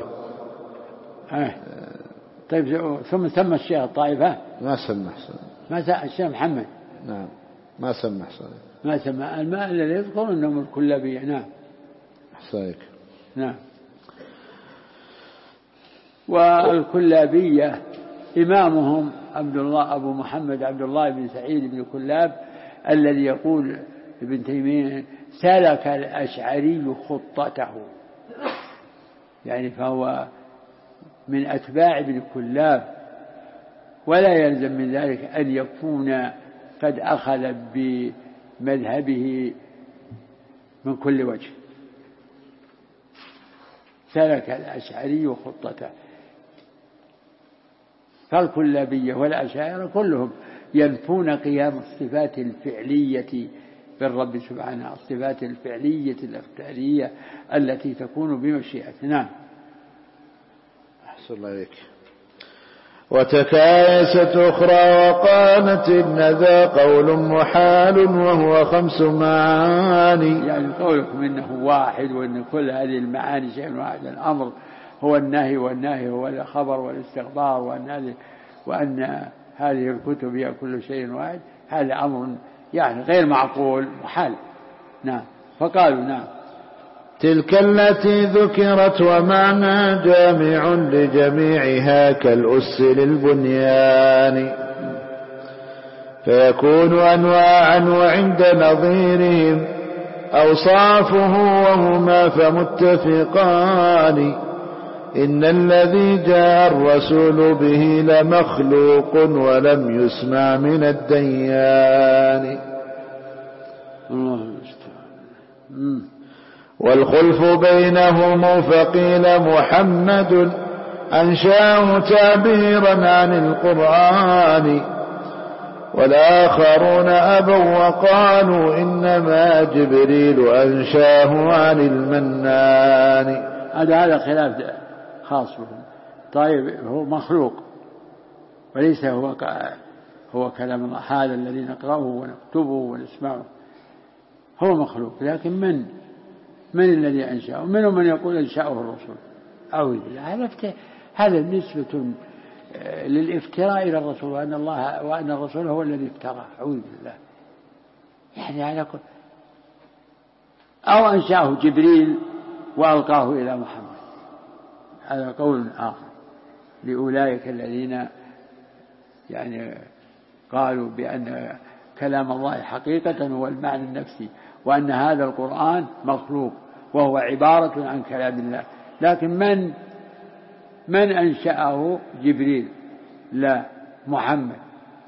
Speaker 2: طيب ثم سمى الشيخ الطائفة؟
Speaker 1: ما سمى
Speaker 2: الشيخ محمد.
Speaker 1: نعم ما سمى
Speaker 2: ما سمى. الماء الذي يذكر أنهم الكلابية. نعم
Speaker 1: أحسنك.
Speaker 2: نعم. والكلابية إمامهم أبو محمد عبد الله بن سعيد بن كلاب، الذي يقول ابن تيمية سلك الأشعري خطته، يعني فهو من أتباع ابن كلاب، ولا يلزم من ذلك أن يكون قد أخذ بمذهبه من كل وجه. سلك الأشعري خطته. فالكلابية والأشاعرة كلهم ينفون قيام الصفات الفعلية بالرب سبحانه، الصفات الفعلية الاختيارية التي تكون بمشيئته. نعم.
Speaker 1: أحسن الله إليك. وتكايست أخرى وقالت إن ذا قول محال وهو 5 معاني.
Speaker 2: يعني قولكم إنه واحد وإن كل هذه المعاني شيء واحد. الأمر هو النهي، والنهي هو الخبر والاستخبار، وأن هذه الكتب هي كل شيء واحد. هذا أمر يعني غير معقول، محال. نعم. فقالوا نعم
Speaker 1: تلك التي ذكرت ومعنى جامع لجميعها كالأس للبنيان، فيكون أنواعا وعند نظيرهم أوصافه وهما فمتفقان. إن الذي جاء الرسول به لمخلوق ولم يسمع من الديان.
Speaker 2: الله المستعان.
Speaker 1: والخلف بينهم فقيل محمد أنشاه تعبيرا عن القرآن، والآخرون أبوا وقالوا إنما جبريل أنشاه عن المنان.
Speaker 2: هذا خلاف خاص بهم. طيب هو مخلوق وليس هو كلام الله، هذا الذي نقرأه ونكتبه ونسمعه هو مخلوق، لكن من الذي أنشأه؟ منهم من يقول أنشأه الرسول. أعوذ بالله، هذا نسبة للافتراء إلى الرسول، وأن الرسول هو الذي افترى. أعوذ بالله. يعني على كل أو أنشأه جبريل وألقاه إلى محمد، هذا قول آخر لأولئك الذين يعني قالوا بأن كلام الله حقيقة هو المعنى النفسي، وأن هذا القرآن مخلوق وهو عبارة عن كلام الله. لكن من أنشأه؟ جبريل لا محمد.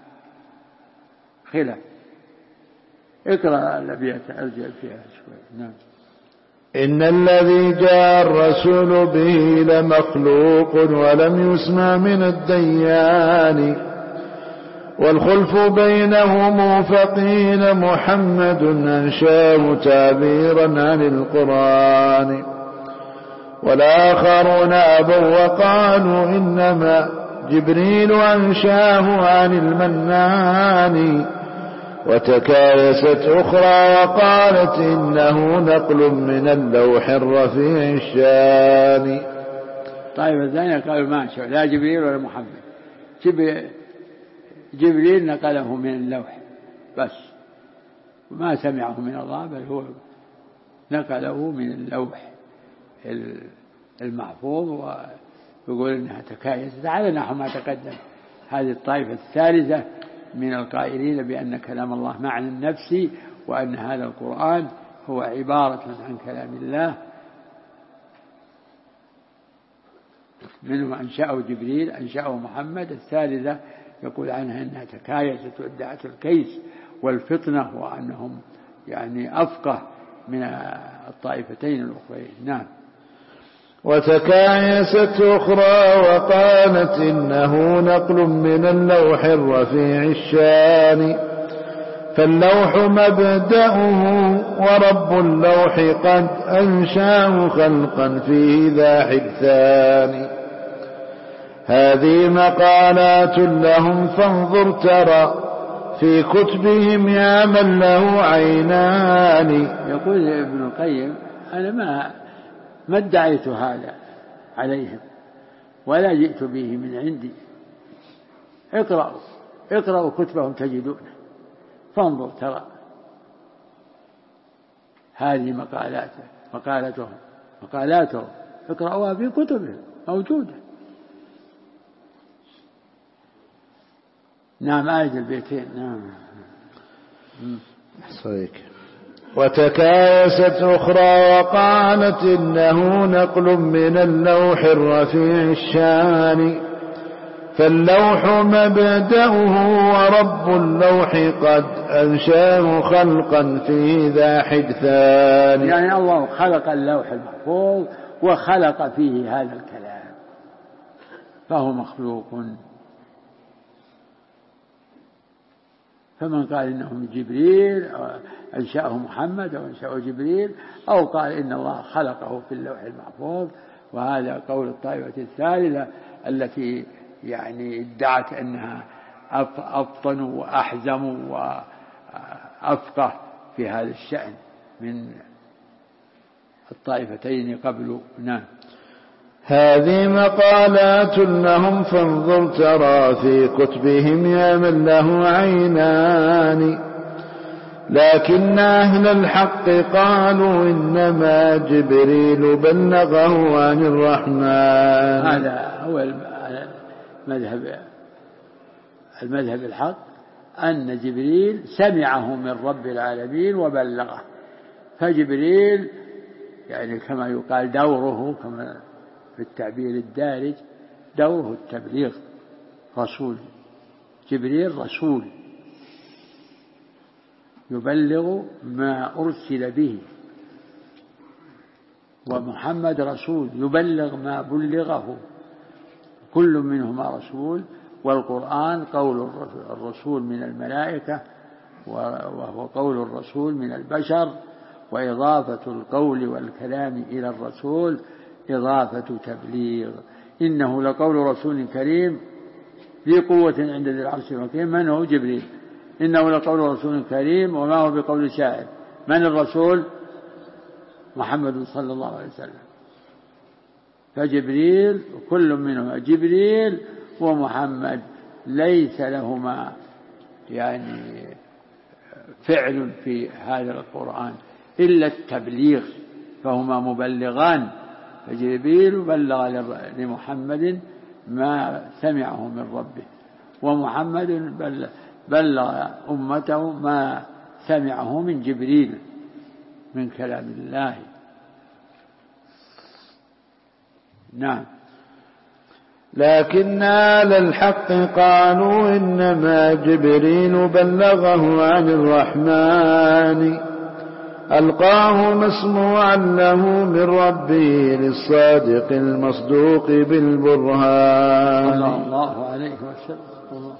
Speaker 2: خلاف. اقرأ الأبيات أرجع فيها شوي. نعم.
Speaker 1: إن الذي جاء الرسول به لمخلوق ولم يسمع من الديان، والخلف بينهم فقيل محمد أنشاه تعبيرا عن القرآن، والآخرون أبوا وقالوا إنما جبريل أنشاه عن المنان، وتكايست أخرى وقالت إنه نقل من اللوح الرفيع الشان.
Speaker 2: طيب الثانية قالوا ما أنشأ لا جبريل ولا محمد، جبريل نقله من اللوح بس، ما سمعه من الله، بل هو نقله من اللوح المحفوظ، ويقول إنها تكايست على نحو ما تقدم. هذه الطائفة الثالثة من القائلين بأن كلام الله معنى النفسي، وأن هذا القرآن هو عبارة عن كلام الله. منهم أنشأه جبريل، أنشأه محمد. الثالثة يقول عنها أنها تكايست وادعت الكيس والفطنة، وأنهم يعني أفقه من الطائفتين الأخرين. نعم.
Speaker 1: وتكايست أخرى وقالت إنه نقل من اللوح الرفيع الشان، فاللوح مبدأه ورب اللوح قد أنشاه خلقا فيه ذا حدثان. هذه مقالات لهم فانظر ترى في كتبهم يا من له عينان.
Speaker 2: يقول ابن القيم أنا ما ادعيت هذا عليهم ولا جئت به من عندي. اقرأوا كتبهم تجدونه، فانظر ترى. هذه مقالاتهم اقرأوها في كتبهم موجودة. نعم. آية البيتين. نعم.
Speaker 1: صحيح. وتكايست أخرى وقالت إنه نقل من اللوح الرفيع الشان، فاللوح مبدأه ورب اللوح قد أنشاه خلقا فيه ذا حدثان.
Speaker 2: يعني الله خلق اللوح المحفوظ وخلق فيه هذا الكلام، فهو مخلوق. فمن قال إنه جبريل أو أنشأه محمد أو أنشأه جبريل، أو قال إن الله خلقه في اللوح المحفوظ، وهذا قول الطائفة الثالثة التي يعني ادعت أنها أفطن وأحزم وأفقه في هذا الشأن من الطائفتين قبل. نعم.
Speaker 1: هذه مقالات لهم فانظر ترى في كتبهم يا من له عينان، لكن أهل الحق قالوا إنما جبريل بلغه عن الرحمن.
Speaker 2: هذا هو المذهب الحق، أن جبريل سمعه من رب العالمين وبلغه. فجبريل يعني كما يقال دوره، كما في التعبير الدارج، دوره التبليغ. رسول جبريل رسول، يبلغ ما أرسل به، ومحمد رسول يبلغ ما بلغه، كل منهما رسول. والقرآن قول الرسول من الملائكة، وهو قول الرسول من البشر، وإضافة القول والكلام إلى الرسول إضافة تبليغ. إنه لقول رسول كريم ذي قوة عند ذي العرش مكين. من هو؟ جبريل. إنه لقول رسول كريم وما هو بقول شاعر. من الرسول؟ محمد صلى الله عليه وسلم. فجبريل كل منهما، جبريل ومحمد، ليس لهما يعني فعل في هذا القرآن إلا التبليغ، فهما مبلغان. فجبريل بلغ لمحمد ما سمعه من ربه، ومحمد بلغ أمته ما سمعه من جبريل من كلام الله. نعم.
Speaker 1: لكن أهل الحق قالوا إنما جبريل بلغه عن الرحمن، ألقاه مسموعا له من ربه للصادق المصدوق بالبرهان.
Speaker 2: الله عليه وسلم.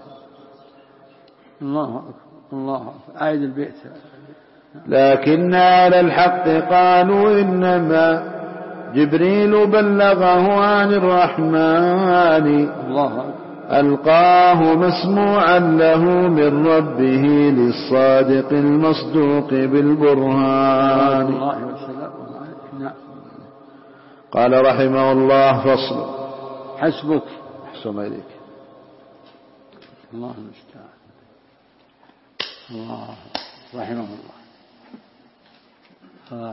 Speaker 2: الله أكبر. أعيد البيت.
Speaker 1: لكن أهل الحق قالوا إنما جبريل بلغه عن الرحمن، ألقاه مسموعا له من ربه للصادق المصدوق بالبرهان. قال رحمه الله: فصل.
Speaker 2: حسبك.
Speaker 1: أحسن إليك.
Speaker 2: الله المستعان. الله رحمه الله.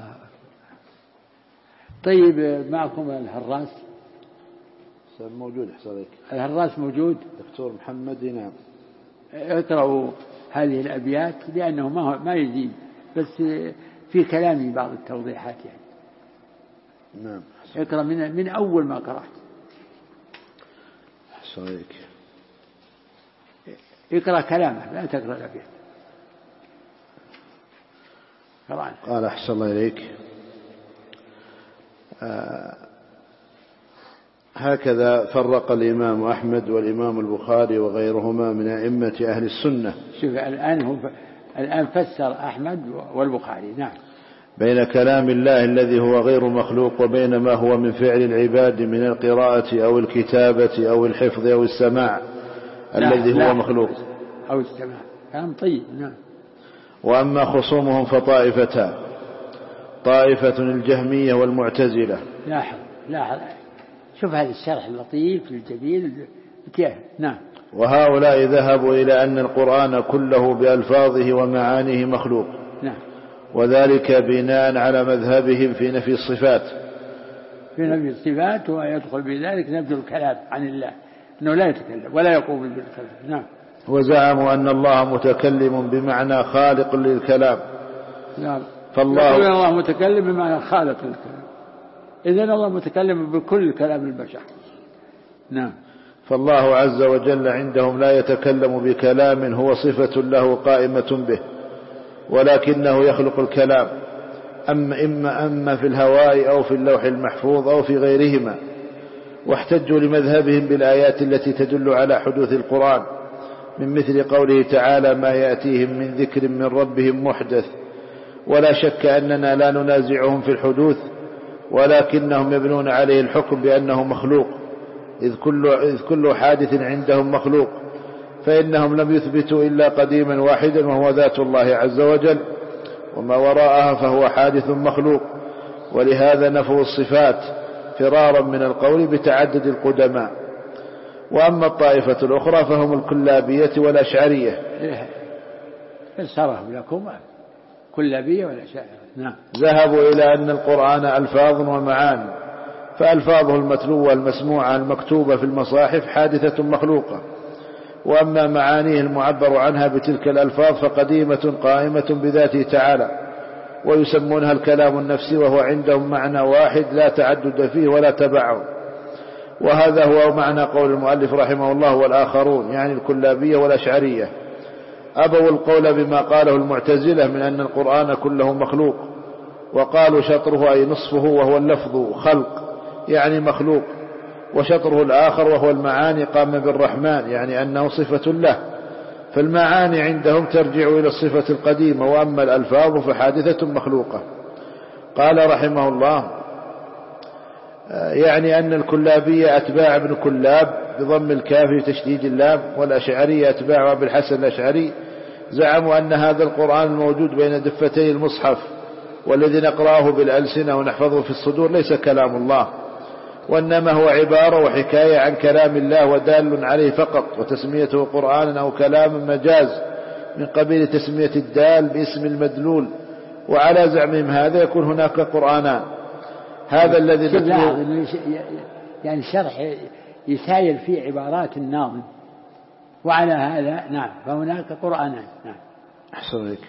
Speaker 2: طيب، معكم الهراس؟
Speaker 1: موجود. أحسن إليك.
Speaker 2: الهراس موجود.
Speaker 1: دكتور محمد. نعم.
Speaker 2: اقرأوا هذه الأبيات لأنه ما يزيد، بس في كلامي بعض التوضيحات يعني.
Speaker 1: نعم.
Speaker 2: اقرأ من أول ما قرأت.
Speaker 1: أحسن إليك.
Speaker 2: اقرأ كلامه، لا تقرأ الأبيات.
Speaker 1: قال: أحسن الله إليك. هكذا فرق الإمام أحمد والإمام البخاري وغيرهما من أئمة أهل السنة.
Speaker 2: شوف الآن فسر أحمد والبخاري. نعم.
Speaker 1: بين كلام الله الذي هو غير مخلوق وبين ما هو من فعل العباد من القراءة أو الكتابة أو الحفظ أو السماع الذي هو مخلوق
Speaker 2: أو السماع. كلام طيب. نعم.
Speaker 1: وأما خصومهم فطائفتان: طائفة الجهمية والمعتزلة.
Speaker 2: لاحظ شوف هذا الشرح اللطيف الجميل. نعم.
Speaker 1: وهؤلاء ذهبوا إلى أن القرآن كله بألفاظه ومعانيه مخلوق.
Speaker 2: نعم.
Speaker 1: وذلك بناء على مذهبهم في نفي الصفات.
Speaker 2: في نفي الصفات، ويدخل بذلك نفي الكلام عن الله، أنه لا يتكلم ولا يقوم بالكلام. نعم.
Speaker 1: وزعموا أن الله متكلم بمعنى خالق للكلام.
Speaker 2: نعم. الله متكلم بمعنى خالق للكلام، إذن الله متكلم بكل كلام البشر. نعم.
Speaker 1: فالله عز وجل عندهم لا يتكلم بكلام هو صفة له قائمة به، ولكنه يخلق الكلام أما في الهواء أو في اللوح المحفوظ أو في غيرهما. واحتجوا لمذهبهم بالآيات التي تدل على حدوث القرآن، من مثل قوله تعالى: ما يأتيهم من ذكر من ربهم محدث. ولا شك أننا لا ننازعهم في الحدوث، ولكنهم يبنون عليه الحكم بأنه مخلوق، إذ كل حادث عندهم مخلوق، فإنهم لم يثبتوا إلا قديما واحدا وهو ذات الله عز وجل، وما وراءها فهو حادث مخلوق. ولهذا نفوا الصفات فرارا من القول بتعدد القدماء. وأما الطائفة الأخرى فهم الكلابية والأشعرية.
Speaker 2: فسرهم لكم كلابية والأشعرية. نعم.
Speaker 1: ذهبوا إلى أن القرآن ألفاظ ومعاني، فألفاظه المتلوة المسموعة المكتوبة في المصاحف حادثة مخلوقة، وأما معانيه المعبر عنها بتلك الألفاظ فقديمة قائمة بذاته تعالى، ويسمونها الكلام النفسي، وهو عندهم معنى واحد لا تعدد فيه ولا تبعه. وهذا هو معنى قول المؤلف رحمه الله والآخرون، يعني الكلابية والأشعرية، أبوا القول بما قاله المعتزلة من أن القرآن كله مخلوق، وقالوا شطره أي نصفه وهو اللفظ خلق يعني مخلوق، وشطره الآخر وهو المعاني قام بالرحمن يعني أنه صفة له، فالمعاني عندهم ترجع إلى الصفة القديمة، وأما الألفاظ فحادثة مخلوقة. قال رحمه الله يعني أن الكلابية أتباع ابن كلاب بضم الكاف تشديد اللام، والأشعرية أتباع أبي الحسن الأشعري زعموا أن هذا القرآن الموجود بين دفتي المصحف والذي نقرأه بالألسنة ونحفظه في الصدور ليس كلام الله، وإنما هو عبارة وحكاية عن كلام الله ودال عليه فقط، وتسميته قرآنا أو كلاما مجاز من قبيل تسمية الدال باسم المدلول، وعلى زعمهم هذا يكون هناك قرآنان. هذا الذي
Speaker 2: يعني شرح يساير في عبارات الناظم، وعلى هذا نعم فهناك قرآنان. نعم
Speaker 1: أحسن لك.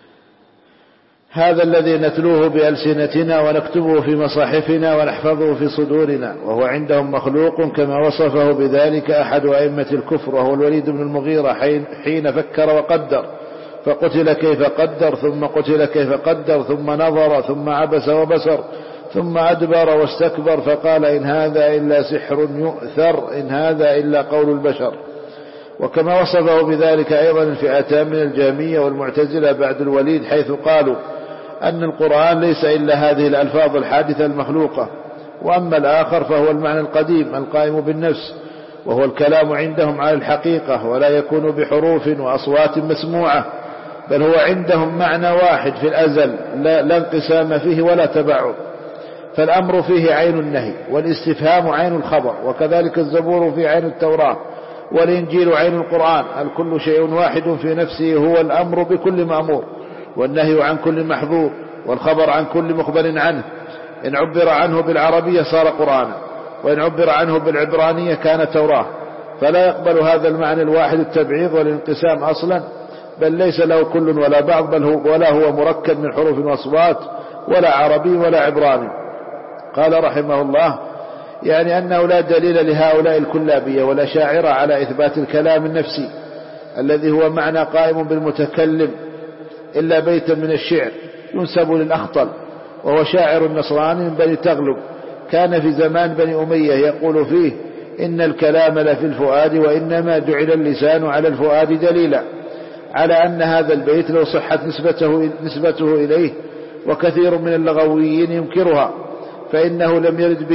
Speaker 1: هذا الذي نتلوه بألسنتنا ونكتبه في مصاحفنا ونحفظه في صدورنا، وهو عندهم مخلوق كما وصفه بذلك أحد أئمة الكفر وهو الوليد بن المغيرة حين فكر وقدر، فقتل كيف قدر، ثم قتل كيف قدر، ثم نظر، ثم عبس وبسر، ثم أدبر واستكبر، فقال إن هذا إلا سحر يؤثر، إن هذا إلا قول البشر. وكما وصفه بذلك أيضا الفئتان من الجهمية والمعتزلة بعد الوليد، حيث قالوا أن القرآن ليس إلا هذه الألفاظ الحادثة المخلوقة، وأما الآخر فهو المعنى القديم القائم بالنفس، وهو الكلام عندهم على الحقيقة، ولا يكون بحروف وأصوات مسموعة، بل هو عندهم معنى واحد في الأزل لا انقسام فيه ولا تبعض، فالأمر فيه عين النهي، والاستفهام عين الخبر، وكذلك الزبور في عين التوراة، والإنجيل عين القرآن، الكل شيء واحد في نفسه، هو الأمر بكل مأمور، والنهي عن كل محظور، والخبر عن كل مخبر عنه. إن عبر عنه بالعربية صار قرآنا، وإن عبر عنه بالعبرانية كان توراة، فلا يقبل هذا المعنى الواحد التبعيض والانقسام أصلا، بل ليس له كل ولا بعض، ولا هو مركب من حروف وأصوات، ولا عربي ولا عبراني. قال رحمه الله يعني أنه لا دليل لهؤلاء الكلابية والأشاعرة على إثبات الكلام النفسي الذي هو معنى قائم بالمتكلم إلا بيتا من الشعر ينسب للأخطل، وهو شاعر نصراني من بني تغلب، كان في زمان بني أمية، يقول فيه إن الكلام لفي الفؤاد، وإنما جعل اللسان على الفؤاد دليلا على أن هذا البيت لو صحت نسبته إليه، وكثير من اللغويين ينكرها، فإنه لم يرد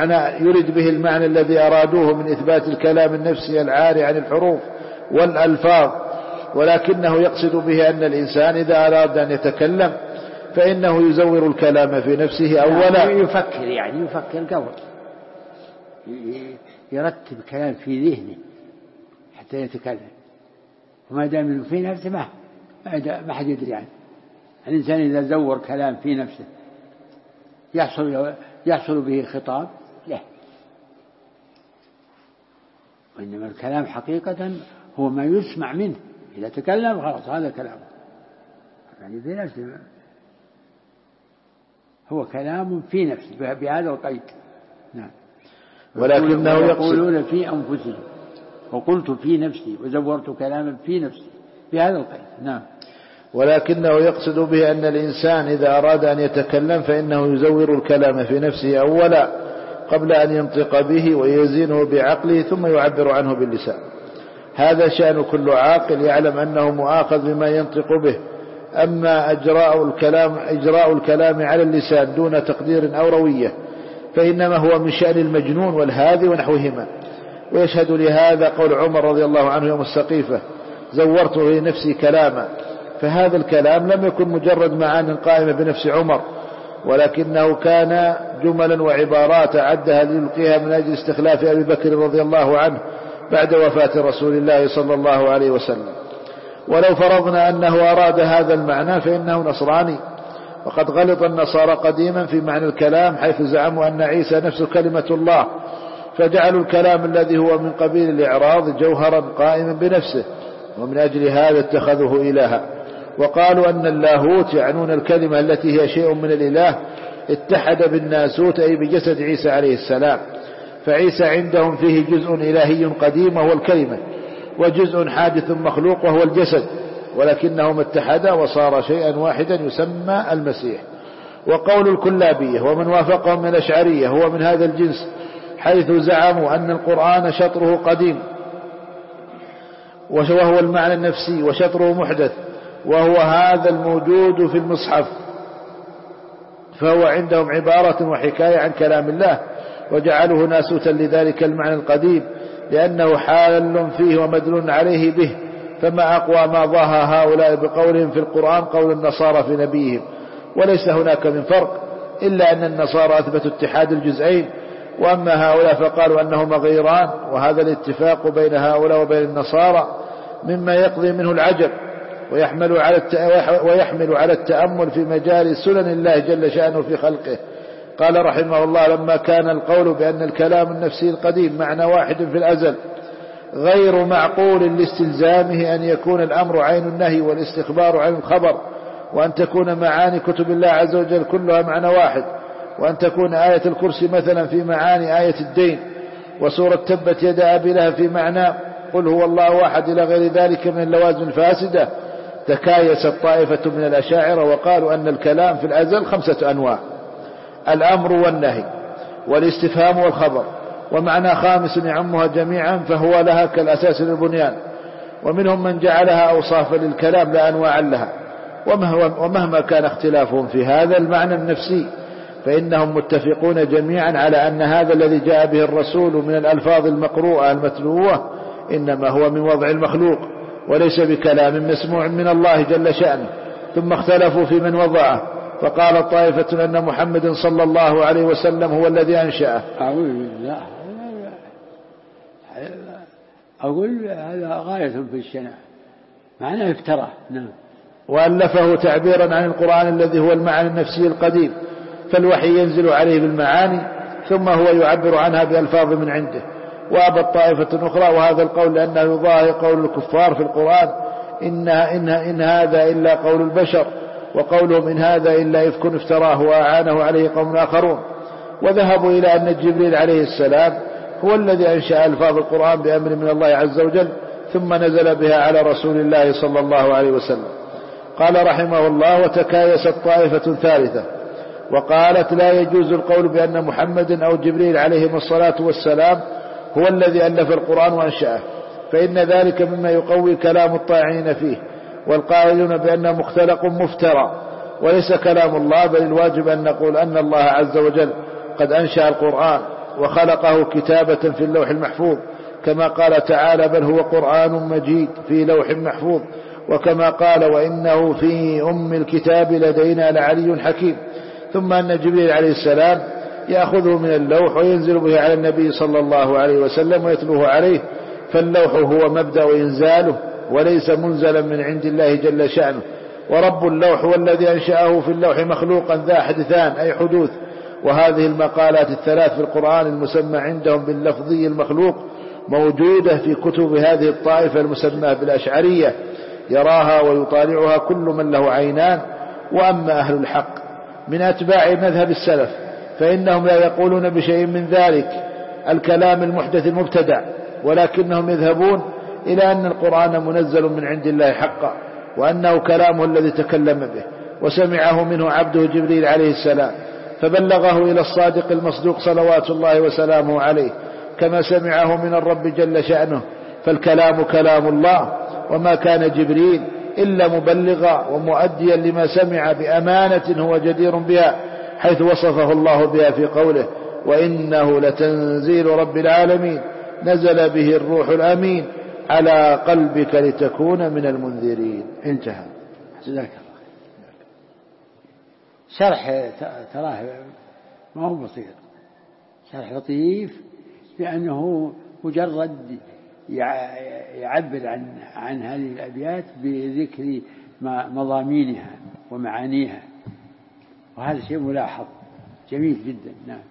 Speaker 1: به المعنى الذي أرادوه من إثبات الكلام النفسي العاري عن الحروف والألفاظ، ولكنه يقصد به أن الإنسان إذا أراد أن يتكلم فإنه يزور الكلام في نفسه أولا،
Speaker 2: يفكر قبل يرتب كلام في ذهنه حتى يتكلم، وما دام في نفسه ما حد يدري عنه. الإنسان إذا زور كلام في نفسه يحصل به خطاب له، وإنما الكلام حقيقة هو ما يسمع منه، إذا تكلم خلاص هذا كلامه، يعني في نفسه هو كلام في نفسه بهذا القيد. نعم.
Speaker 1: ولكنه
Speaker 2: يقولون في أنفسهم وقلت في نفسي وزورت كلاما في نفسي بهذا القيد. نعم.
Speaker 1: ولكنه يقصد به أن الإنسان إذا أراد أن يتكلم فإنه يزور الكلام في نفسه أولا قبل أن ينطق به ويزينه بعقله ثم يعبر عنه باللسان. هذا شأن كل عاقل يعلم أنه مؤاخذ بما ينطق به. أما إجراء الكلام على اللسان دون تقدير أو روية فإنما هو من شأن المجنون والهاذي ونحوهما. ويشهد لهذا قول عمر رضي الله عنه يوم السقيفة: زورت لنفسي كلاما. فهذا الكلام لم يكن مجرد معان قائمة بنفس عمر، ولكنه كان جملا وعبارات عدها ليلقيها من أجل استخلاف أبي بكر رضي الله عنه بعد وفاة رسول الله صلى الله عليه وسلم. ولو فرضنا أنه أراد هذا المعنى فإنه نصراني، وقد غلط النصارى قديما في معنى الكلام، حيث زعموا أن عيسى نفسه كلمة الله، فجعلوا الكلام الذي هو من قبيل الإعراض جوهرا قائما بنفسه، ومن أجل هذا اتخذوه إلها. وقالوا أن اللاهوت يعنون الكلمة التي هي شيء من الإله اتحد بالناسوت أي بجسد عيسى عليه السلام. فعيسى عندهم فيه جزء إلهي قديم وهو الكلمة، وجزء حادث مخلوق وهو الجسد، ولكنهما اتحدا وصار شيئا واحدا يسمى المسيح. وقول الكلابية ومن وافقهم من الأشعرية هو من هذا الجنس، حيث زعموا أن القرآن شطره قديم وهو المعنى النفسي، وشطره محدث وهو هذا الموجود في المصحف، فهو عندهم عبارة وحكاية عن كلام الله، وجعلوه ناسوتا لذلك المعنى القديم لأنه حال فيه ومدلول عليه به. فما أقوى ما ضاهى هؤلاء بقولهم في القرآن قول النصارى في نبيهم. وليس هناك من فرق، إلا أن النصارى أثبتوا اتحاد الجزئين، وأما هؤلاء فقالوا أنهما غيران. وهذا الاتفاق بين هؤلاء وبين النصارى مما يقضي منه العجب، ويحمل على التأمل في مجال سنن الله جل شأنه في خلقه. قال رحمه الله: لما كان القول بأن الكلام النفسي القديم معنى واحد في الأزل غير معقول لاستلزامه أن يكون الأمر عين النهي والاستخبار عن الخبر، وأن تكون معاني كتب الله عز وجل كلها معنى واحد، وأن تكون آية الكرسي مثلا في معاني آية الدين، وسورة تبت يدا أبي لهب في معنى قل هو الله أحد إلى غير ذلك من اللوازم الفاسدة. تكايست طائفة من الأشاعرة وقالوا أن الكلام في الأزل 5 أنواع: الأمر والنهي والاستفهام والخبر، ومعنى خامس يعمها جميعا فهو لها كالأساس للبنيان. ومنهم من جعلها أوصافا للكلام لا أنواعا لها. ومهما كان اختلافهم في هذا المعنى النفسي فإنهم متفقون جميعا على أن هذا الذي جاء به الرسول من الألفاظ المقروءة المتلوة إنما هو من وضع المخلوق وليس بكلام مسموع من الله جل شأنه. ثم اختلفوا في من وضعه، فقال طائفة أن محمد صلى الله عليه وسلم هو الذي أنشأه.
Speaker 2: أقول هذا غاية في الشنع، معناه افترى. نعم.
Speaker 1: وألفه تعبيرا عن القرآن الذي هو المعنى النفسي القديم، فالوحي ينزل عليه بالمعاني ثم هو يعبر عنها بألفاظ من عنده. وأبت طائفة أخرى وهذا القول لأنه يضاهي قول الكفار في القرآن إن هذا إلا قول البشر، وقولهم إن هذا إلا إفك افتراه وأعانه عليه قوم آخرون. وذهبوا إلى أن جبريل عليه السلام هو الذي أنشأ ألفاظ القرآن بأمر من الله عز وجل ثم نزل بها على رسول الله صلى الله عليه وسلم. قال رحمه الله: وتكايست طائفة ثالثة وقالت لا يجوز القول بأن محمد أو جبريل عليهم الصلاة والسلام هو الذي ألف القرآن وأنشأه، فإن ذلك مما يقوي كلام الطاعنين فيه والقائلون بأنه مختلق مفترى وليس كلام الله، بل الواجب أن نقول أن الله عز وجل قد أنشأ القرآن وخلقه كتابة في اللوح المحفوظ، كما قال تعالى: بل هو قرآن مجيد في لوح محفوظ، وكما قال: وإنه في أم الكتاب لدينا لعلي حكيم. ثم أن جبريل عليه السلام يأخذه من اللوح وينزل به على النبي صلى الله عليه وسلم ويتلوه عليه، فاللوح هو مبدأ إنزاله وليس منزلا من عند الله جل شأنه. ورب اللوح هو الذي أنشأه في اللوح مخلوقا ذا حدثان أي حدوث. وهذه المقالات الثلاث في القرآن المسمى عندهم باللفظي المخلوق موجودة في كتب هذه الطائفة المسمى بالأشعرية، يراها ويطالعها كل من له عينان. وأما أهل الحق من أتباع مذهب السلف فإنهم لا يقولون بشيء من ذلك الكلام المحدث المبتدع، ولكنهم يذهبون إلى أن القرآن منزل من عند الله حقا، وأنه كلامه الذي تكلم به وسمعه منه عبده جبريل عليه السلام، فبلغه إلى الصادق المصدوق صلوات الله وسلامه عليه كما سمعه من الرب جل شأنه. فالكلام كلام الله، وما كان جبريل إلا مبلغا ومؤديا لما سمع بأمانة هو جدير بها، حيث وصفه الله بها في قوله: وإنه لتنزيل رب العالمين نزل به الروح الأمين على قلبك لتكون من المنذرين. انتهى.
Speaker 2: جزاك الله. شرح تراه ما هو بسيط، شرح لطيف، لأنه مجرد يعبر عن هذه الأبيات بذكر مضامينها ومعانيها، وهذا شيء ملاحظ جميل جدا. نعم.